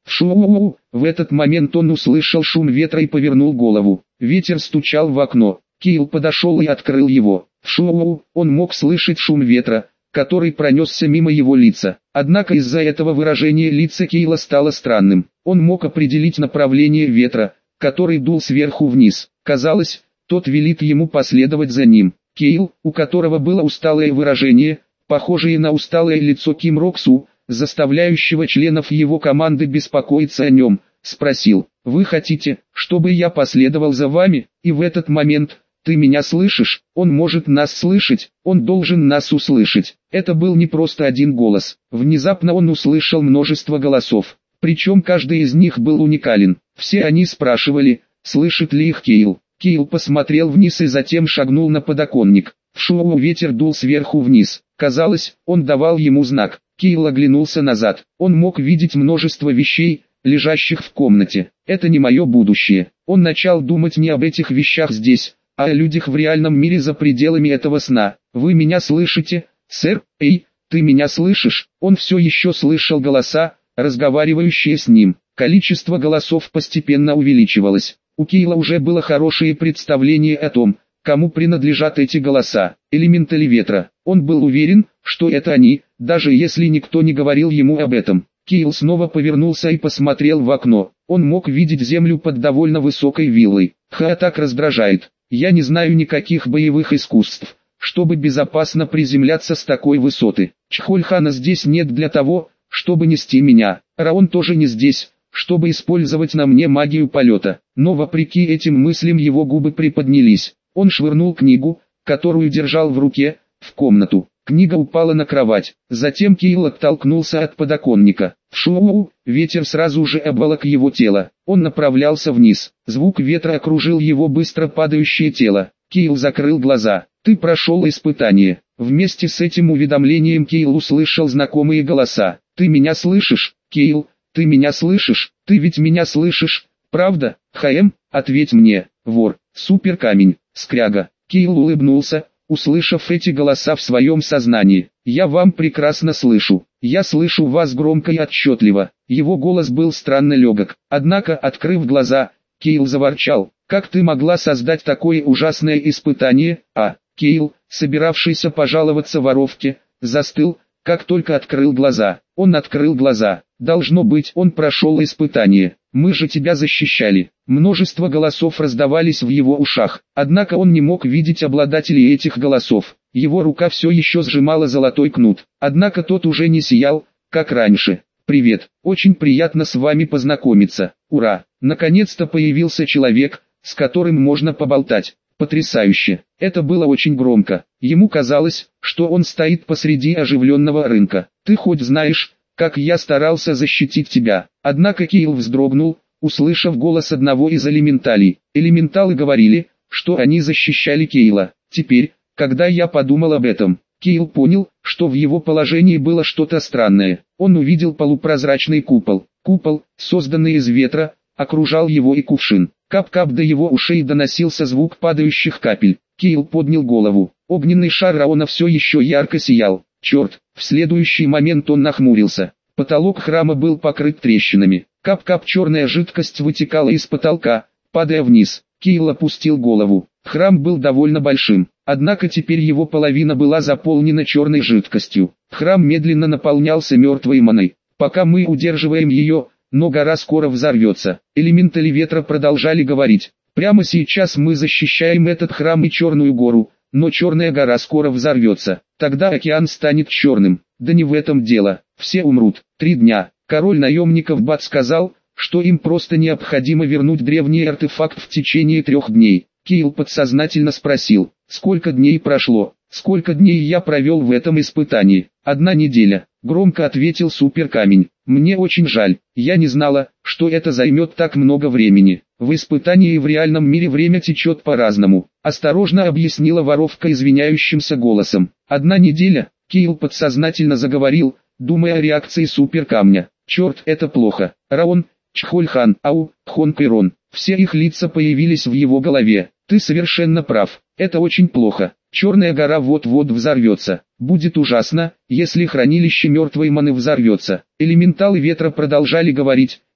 Шу-у-у! В этот момент он услышал шум ветра и повернул голову. Ветер стучал в окно. Кейл подошел и открыл его. Шу-у-у! Он мог слышать шум ветра, который пронесся мимо его лица. Однако из-за этого выражение лица Кейла стало странным. Он мог определить направление ветра, который дул сверху вниз. Казалось, тот велит ему последовать за ним. Кейл, у которого было усталое выражение, похожее на усталое лицо Ким Рок-су, заставляющего членов его команды беспокоиться о нем, спросил: «Вы хотите, чтобы я последовал за вами?» И в этот момент: «Ты меня слышишь? Он может нас слышать, он должен нас услышать». Это был не просто один голос. Внезапно он услышал множество голосов, причем каждый из них был уникален. Все они спрашивали, слышит ли их Кейл. Кейл посмотрел вниз и затем шагнул на подоконник. В шоу ветер дул сверху вниз. Казалось, он давал ему знак. Кейл оглянулся назад. Он мог видеть множество вещей, лежащих в комнате. Это не мое будущее. Он начал думать не об этих вещах здесь, а о людях в реальном мире за пределами этого сна. «Вы меня слышите, сэр? Эй, ты меня слышишь?» Он все еще слышал голоса, разговаривающие с ним. Количество голосов постепенно увеличивалось. У Кейла уже было хорошее представление о том, кому принадлежат эти голоса. Элементали ветра. Он был уверен, что это они, даже если никто не говорил ему об этом. Кейл снова повернулся и посмотрел в окно. Он мог видеть землю под довольно высокой виллой. Ха, так раздражает. Я не знаю никаких боевых искусств, чтобы безопасно приземляться с такой высоты. Чхольхана здесь нет для того, чтобы нести меня. Раон тоже не здесь, чтобы использовать на мне магию полета. Но вопреки этим мыслям его губы приподнялись. Он швырнул книгу, которую держал в руке, в комнату. Книга упала на кровать. Затем Кейл оттолкнулся от подоконника. Шоу! Ветер сразу же обволок его тело. Он направлялся вниз. Звук ветра окружил его быстро падающее тело. Кейл закрыл глаза. «Ты прошел испытание». Вместе с этим уведомлением Кейл услышал знакомые голоса. «Ты меня слышишь, Кейл? Ты меня слышишь? Ты ведь меня слышишь? Правда? Хаэм, ответь мне, вор, суперкамень, скряга». Кейл улыбнулся, услышав эти голоса в своем сознании. «Я вам прекрасно слышу. Я слышу вас громко и отчетливо». Его голос был странно легок. Однако, открыв глаза, Кейл заворчал: «Как ты могла создать такое ужасное испытание?» А Кейл, собиравшийся пожаловаться воровке, застыл, как только открыл глаза. Он открыл глаза. Должно быть, он прошел испытание. «Мы же тебя защищали». Множество голосов раздавались в его ушах. Однако он не мог видеть обладателей этих голосов. Его рука все еще сжимала золотой кнут. Однако тот уже не сиял, как раньше. «Привет, очень приятно с вами познакомиться. Ура! Наконец-то появился человек, с которым можно поболтать». Потрясающе. Это было очень громко. Ему казалось, что он стоит посреди оживленного рынка. «Ты хоть знаешь, как я старался защитить тебя?» Однако Кейл вздрогнул, услышав голос одного из элементалей. Элементалы говорили, что они защищали Кейла. Теперь, когда я подумал об этом, Кейл понял, что в его положении было что-то странное. Он увидел полупрозрачный купол. Купол, созданный из ветра, окружал его и кувшин. Кап-кап, до его ушей доносился звук падающих капель. Кейл поднял голову. Огненный шар Раона все еще ярко сиял. Черт, в следующий момент он нахмурился. Потолок храма был покрыт трещинами. Кап-кап, черная жидкость вытекала из потолка, падая вниз. Кейл опустил голову. Храм был довольно большим, однако теперь его половина была заполнена черной жидкостью. Храм медленно наполнялся мертвой маной. «Пока мы удерживаем ее, но гора скоро взорвется». Элементали ветра продолжали говорить: «Прямо сейчас мы защищаем этот храм и Черную гору, но Черная гора скоро взорвется. Тогда океан станет черным». Да не в этом дело. Все умрут. Три дня. Король наемников Бат сказал, что им просто необходимо вернуть древний артефакт в течение трех дней. Кейл подсознательно спросил: «Сколько дней прошло?» «Сколько дней я провел в этом испытании?» «Одна неделя», — громко ответил суперкамень. «Мне очень жаль, я не знала, что это займет так много времени. В испытании и в реальном мире время течет по-разному», — осторожно объяснила воровка извиняющимся голосом. «Одна неделя?» — Кейл подсознательно заговорил, думая о реакции суперкамня. «Черт, это плохо. Раон, Чхольхан, Ау, Хонкайрон». Все их лица появились в его голове. «Ты совершенно прав. Это очень плохо. Черная гора вот-вот взорвется. Будет ужасно, если хранилище мертвой маны взорвется». Элементалы ветра продолжали говорить,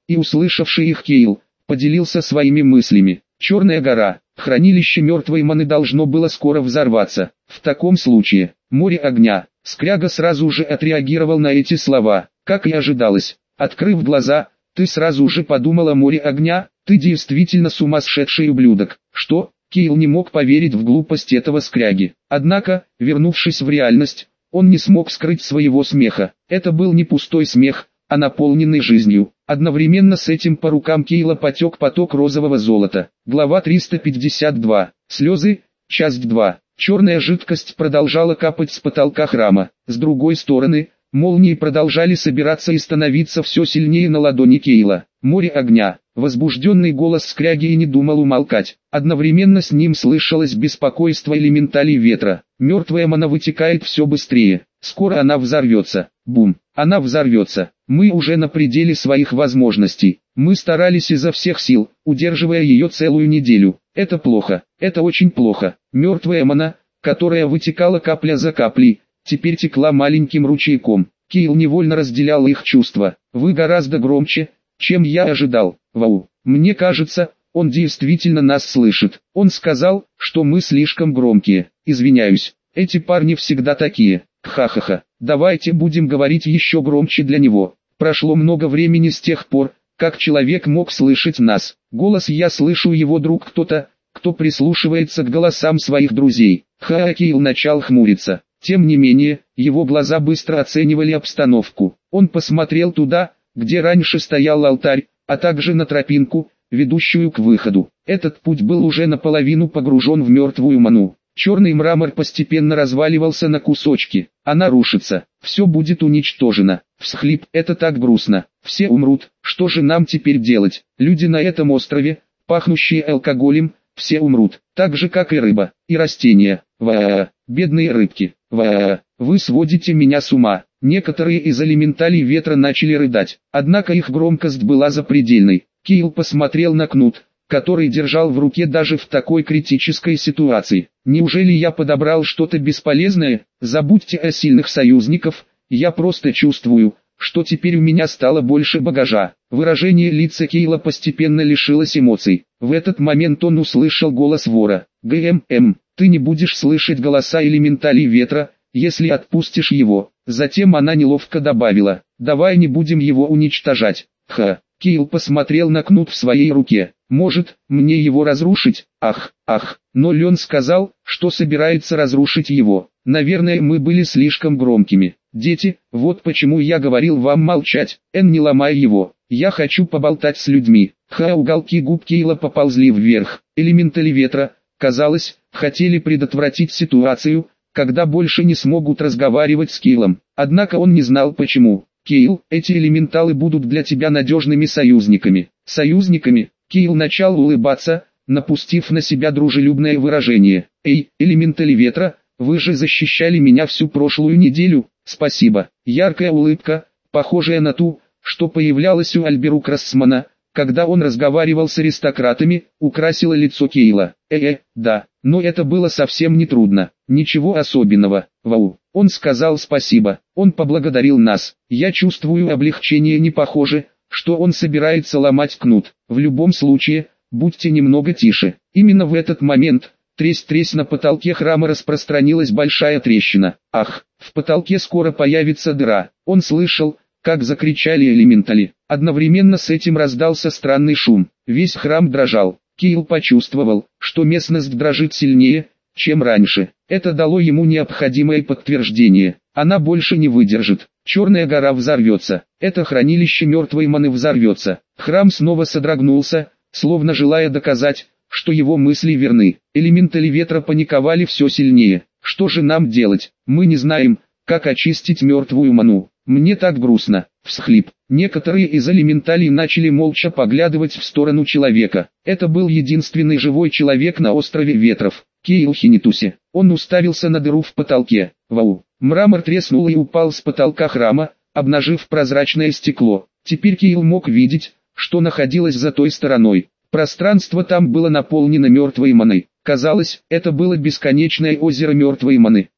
и услышавший их Кейл, поделился своими мыслями. Черная гора, хранилище мертвой маны должно было скоро взорваться. В таком случае, море огня. Скряга сразу же отреагировал на эти слова, как и ожидалось. Открыв глаза, ты сразу же подумал о море огня, ты действительно сумасшедший ублюдок. Что? Кейл не мог поверить в глупость этого скряги. Однако, вернувшись в реальность, он не смог скрыть своего смеха. Это был не пустой смех, а наполненный жизнью. Одновременно с этим по рукам Кейла потек поток розового золота. Глава триста пятьдесят два. Слезы. Часть два. Черная жидкость продолжала капать с потолка храма. С другой стороны, молнии продолжали собираться и становиться все сильнее на ладони Кейла. Море огня. Возбужденный голос скряги и не думал умолкать. Одновременно с ним слышалось беспокойство элементалей ветра. Мертвая мана вытекает все быстрее. Скоро она взорвется. Бум. Она взорвется. Мы уже на пределе своих возможностей. Мы старались изо всех сил, удерживая ее целую неделю. Это плохо. Это очень плохо. Мертвая мана, которая вытекала капля за каплей, теперь текла маленьким ручейком. Кейл невольно разделял их чувства. Вы гораздо громче, чем я ожидал. Вау. Мне кажется, он действительно нас слышит. Он сказал, что мы слишком громкие. Извиняюсь. Эти парни всегда такие. Ха-ха-ха. Давайте будем говорить еще громче для него. Прошло много времени с тех пор, как человек мог слышать нас. Голос я слышу его друг кто-то, кто прислушивается к голосам своих друзей. Ха-Кейл начал хмуриться. Тем не менее, его глаза быстро оценивали обстановку. Он посмотрел туда, где раньше стоял алтарь, а также на тропинку, ведущую к выходу. Этот путь был уже наполовину погружен в мертвую ману. Черный мрамор постепенно разваливался на кусочки. Она рушится. Все будет уничтожено. Всхлип. Это так грустно. Все умрут. Что же нам теперь делать? Люди на этом острове, пахнущие алкоголем, все умрут. Так же как и рыба, и растения. Ва, бедные рыбки. Ва, вы сводите меня с ума. Некоторые из элементалей ветра начали рыдать. Однако их громкость была запредельной. Кейл посмотрел на кнут, который держал в руке даже в такой критической ситуации. Неужели я подобрал что-то бесполезное? Забудьте о сильных союзников, я просто чувствую, что теперь у меня стало больше багажа. Выражение лица Кейла постепенно лишилось эмоций. В этот момент он услышал голос вора. ГММ, ты не будешь слышать голоса элементалей ветра, если отпустишь его. Затем она неловко добавила, давай не будем его уничтожать. Ха. Кейл посмотрел на кнут в своей руке. Может, мне его разрушить? Ах, ах. Но Лен сказал, что собирается разрушить его. Наверное, мы были слишком громкими. Дети, вот почему я говорил вам молчать. Эн, не ломай его. Я хочу поболтать с людьми. Ха, уголки губ Кейла поползли вверх. Элементали ветра, казалось, хотели предотвратить ситуацию, когда больше не смогут разговаривать с Кейлом. Однако он не знал почему. Кейл, эти элементалы будут для тебя надежными союзниками. Союзниками? Кейл начал улыбаться, напустив на себя дружелюбное выражение. Эй, элементали ветра, вы же защищали меня всю прошлую неделю. Спасибо. Яркая улыбка, похожая на ту, что появлялась у Альберу Крассмана, когда он разговаривал с аристократами, украсила лицо Кейла. Э-э, да, но это было совсем не трудно. Ничего особенного. Вау. Он сказал спасибо. Он поблагодарил нас. Я чувствую облегчение, не похоже, что он собирается ломать кнут. В любом случае, будьте немного тише. Именно в этот момент, тресь-тресь, на потолке храма распространилась большая трещина. Ах, в потолке скоро появится дыра. Он слышал, как закричали элементали. Одновременно с этим раздался странный шум. Весь храм дрожал. Кейл почувствовал, что местность дрожит сильнее, чем раньше. Это дало ему необходимое подтверждение. Она больше не выдержит. Черная гора взорвется. Это хранилище мертвой маны взорвется. Храм снова содрогнулся, словно желая доказать, что его мысли верны. Элементали ветра паниковали все сильнее. Что же нам делать? Мы не знаем, как очистить мертвую ману. Мне так грустно. Всхлип. Некоторые из элементалей начали молча поглядывать в сторону человека. Это был единственный живой человек на острове ветров. Кейл Хинитуси. Он уставился на дыру в потолке. Вау. Мрамор треснул и упал с потолка храма, обнажив прозрачное стекло. Теперь Кейл мог видеть, что находилось за той стороной. Пространство там было наполнено мертвой маной. Казалось, это было бесконечное озеро мертвой маны.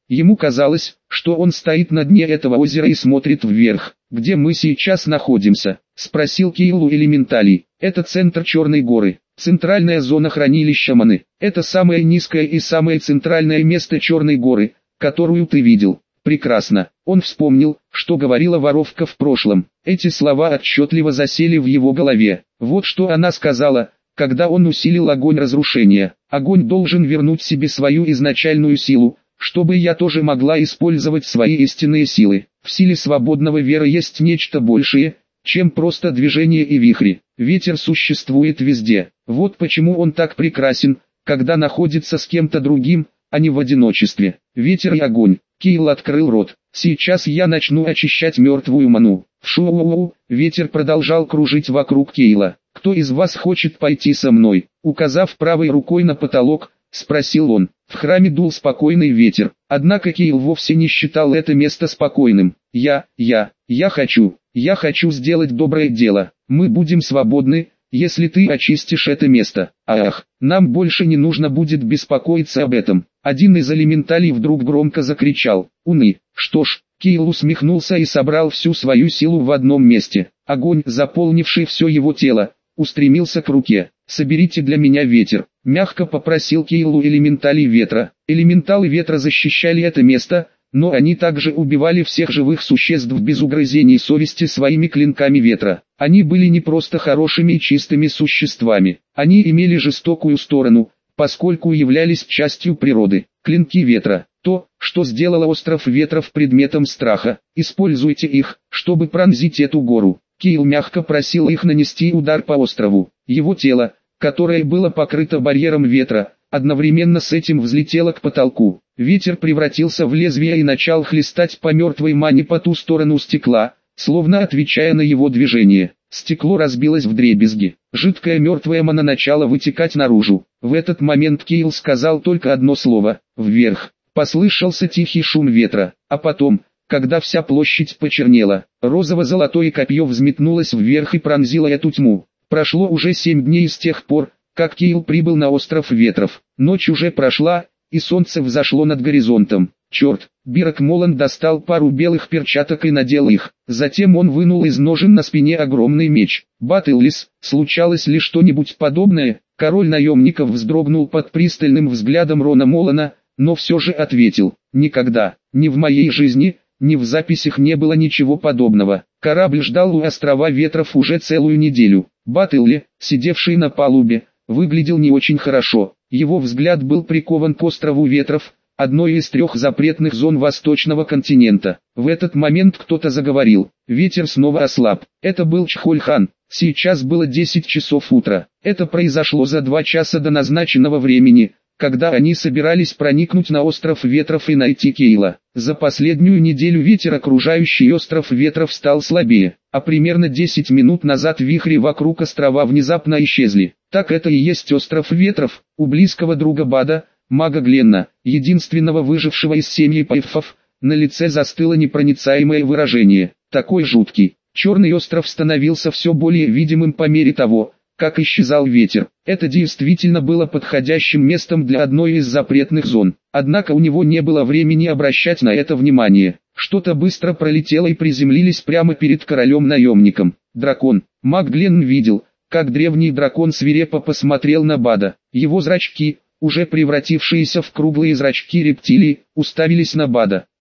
Ему казалось, что он стоит на дне этого озера и смотрит вверх. «Где мы сейчас находимся?» — спросил Кейл у элементалей. «Это центр Черной горы, центральная зона хранилища маны. Это самое низкое и самое центральное место Черной горы, которую ты видел». Прекрасно. Он вспомнил, что говорила воровка в прошлом. Эти слова отчетливо засели в его голове. Вот что она сказала, когда он усилил огонь разрушения. Огонь должен вернуть себе свою изначальную силу, чтобы я тоже могла использовать свои истинные силы. В силе свободного веры есть нечто большее, чем просто движение и вихри. Ветер существует везде. Вот почему он так прекрасен, когда находится с кем-то другим, а не в одиночестве. Ветер и огонь. Кейл открыл рот. Сейчас я начну очищать мертвую ману. Шоу, ветер продолжал кружить вокруг Кейла. Кто из вас хочет пойти со мной? Указав правой рукой на потолок, спросил он. В храме дул спокойный ветер, однако Кейл вовсе не считал это место спокойным. Я, я, я хочу, я хочу сделать доброе дело. Мы будем свободны, если ты очистишь это место. Ах, нам больше не нужно будет беспокоиться об этом. Один из элементалей вдруг громко закричал. Уны. Что ж, Кейл усмехнулся и собрал всю свою силу в одном месте. Огонь, заполнивший все его тело, устремился к руке. «Соберите для меня ветер», — мягко попросил Кейл у элементалей ветра. Элементалы ветра защищали это место, но они также убивали всех живых существ без угрызений совести своими клинками ветра. Они были не просто хорошими и чистыми существами, они имели жестокую сторону, поскольку являлись частью природы. Клинки ветра, то, что сделало остров ветров предметом страха, используйте их, чтобы пронзить эту гору. Кейл мягко просил их нанести удар по острову. Его тело, которое было покрыто барьером ветра, одновременно с этим взлетело к потолку. Ветер превратился в лезвие и начал хлестать по мертвой мане по ту сторону стекла, словно отвечая на его движение. Стекло разбилось вдребезги. Жидкая мертвая мана начала вытекать наружу. В этот момент Кейл сказал только одно слово — «вверх». Послышался тихий шум ветра, а потом, когда вся площадь почернела, розово-золотое копье взметнулось вверх и пронзило эту тьму. Прошло уже семь дней с тех пор, как Кейл прибыл на остров ветров. Ночь уже прошла, и солнце взошло над горизонтом. Черт, Бирок Молан достал пару белых перчаток и надел их. Затем он вынул из ножен на спине огромный меч. Баттлис, случалось ли что-нибудь подобное? Король наемников вздрогнул под пристальным взглядом Рона Молана, но все же ответил: никогда, ни в моей жизни, ни в записях не было ничего подобного. Корабль ждал у острова ветров уже целую неделю. Баттлли, сидевший на палубе, выглядел не очень хорошо. Его взгляд был прикован к острову ветров, одной из трех запретных зон восточного континента. В этот момент кто-то заговорил. Ветер снова ослаб. Это был Чхольхан. Сейчас было десять часов утра. Это произошло за два часа до назначенного времени, когда они собирались проникнуть на остров ветров и найти Кейла. За последнюю неделю ветер, окружающий остров ветров, стал слабее, а примерно десять минут назад вихри вокруг острова внезапно исчезли. Так это и есть остров ветров. У близкого друга Бада, мага Гленна, единственного выжившего из семьи Пайфов, на лице застыло непроницаемое выражение. Такой жуткий. Черный остров становился все более видимым по мере того, как исчезал ветер. Это действительно было подходящим местом для одной из запретных зон. Однако у него не было времени обращать на это внимание. Что-то быстро пролетело и приземлились прямо перед королем-наемником. Дракон. Маг Гленн видел, как древний дракон свирепо посмотрел на Бада. Его зрачки, уже превратившиеся в круглые зрачки рептилии, уставились на Бада.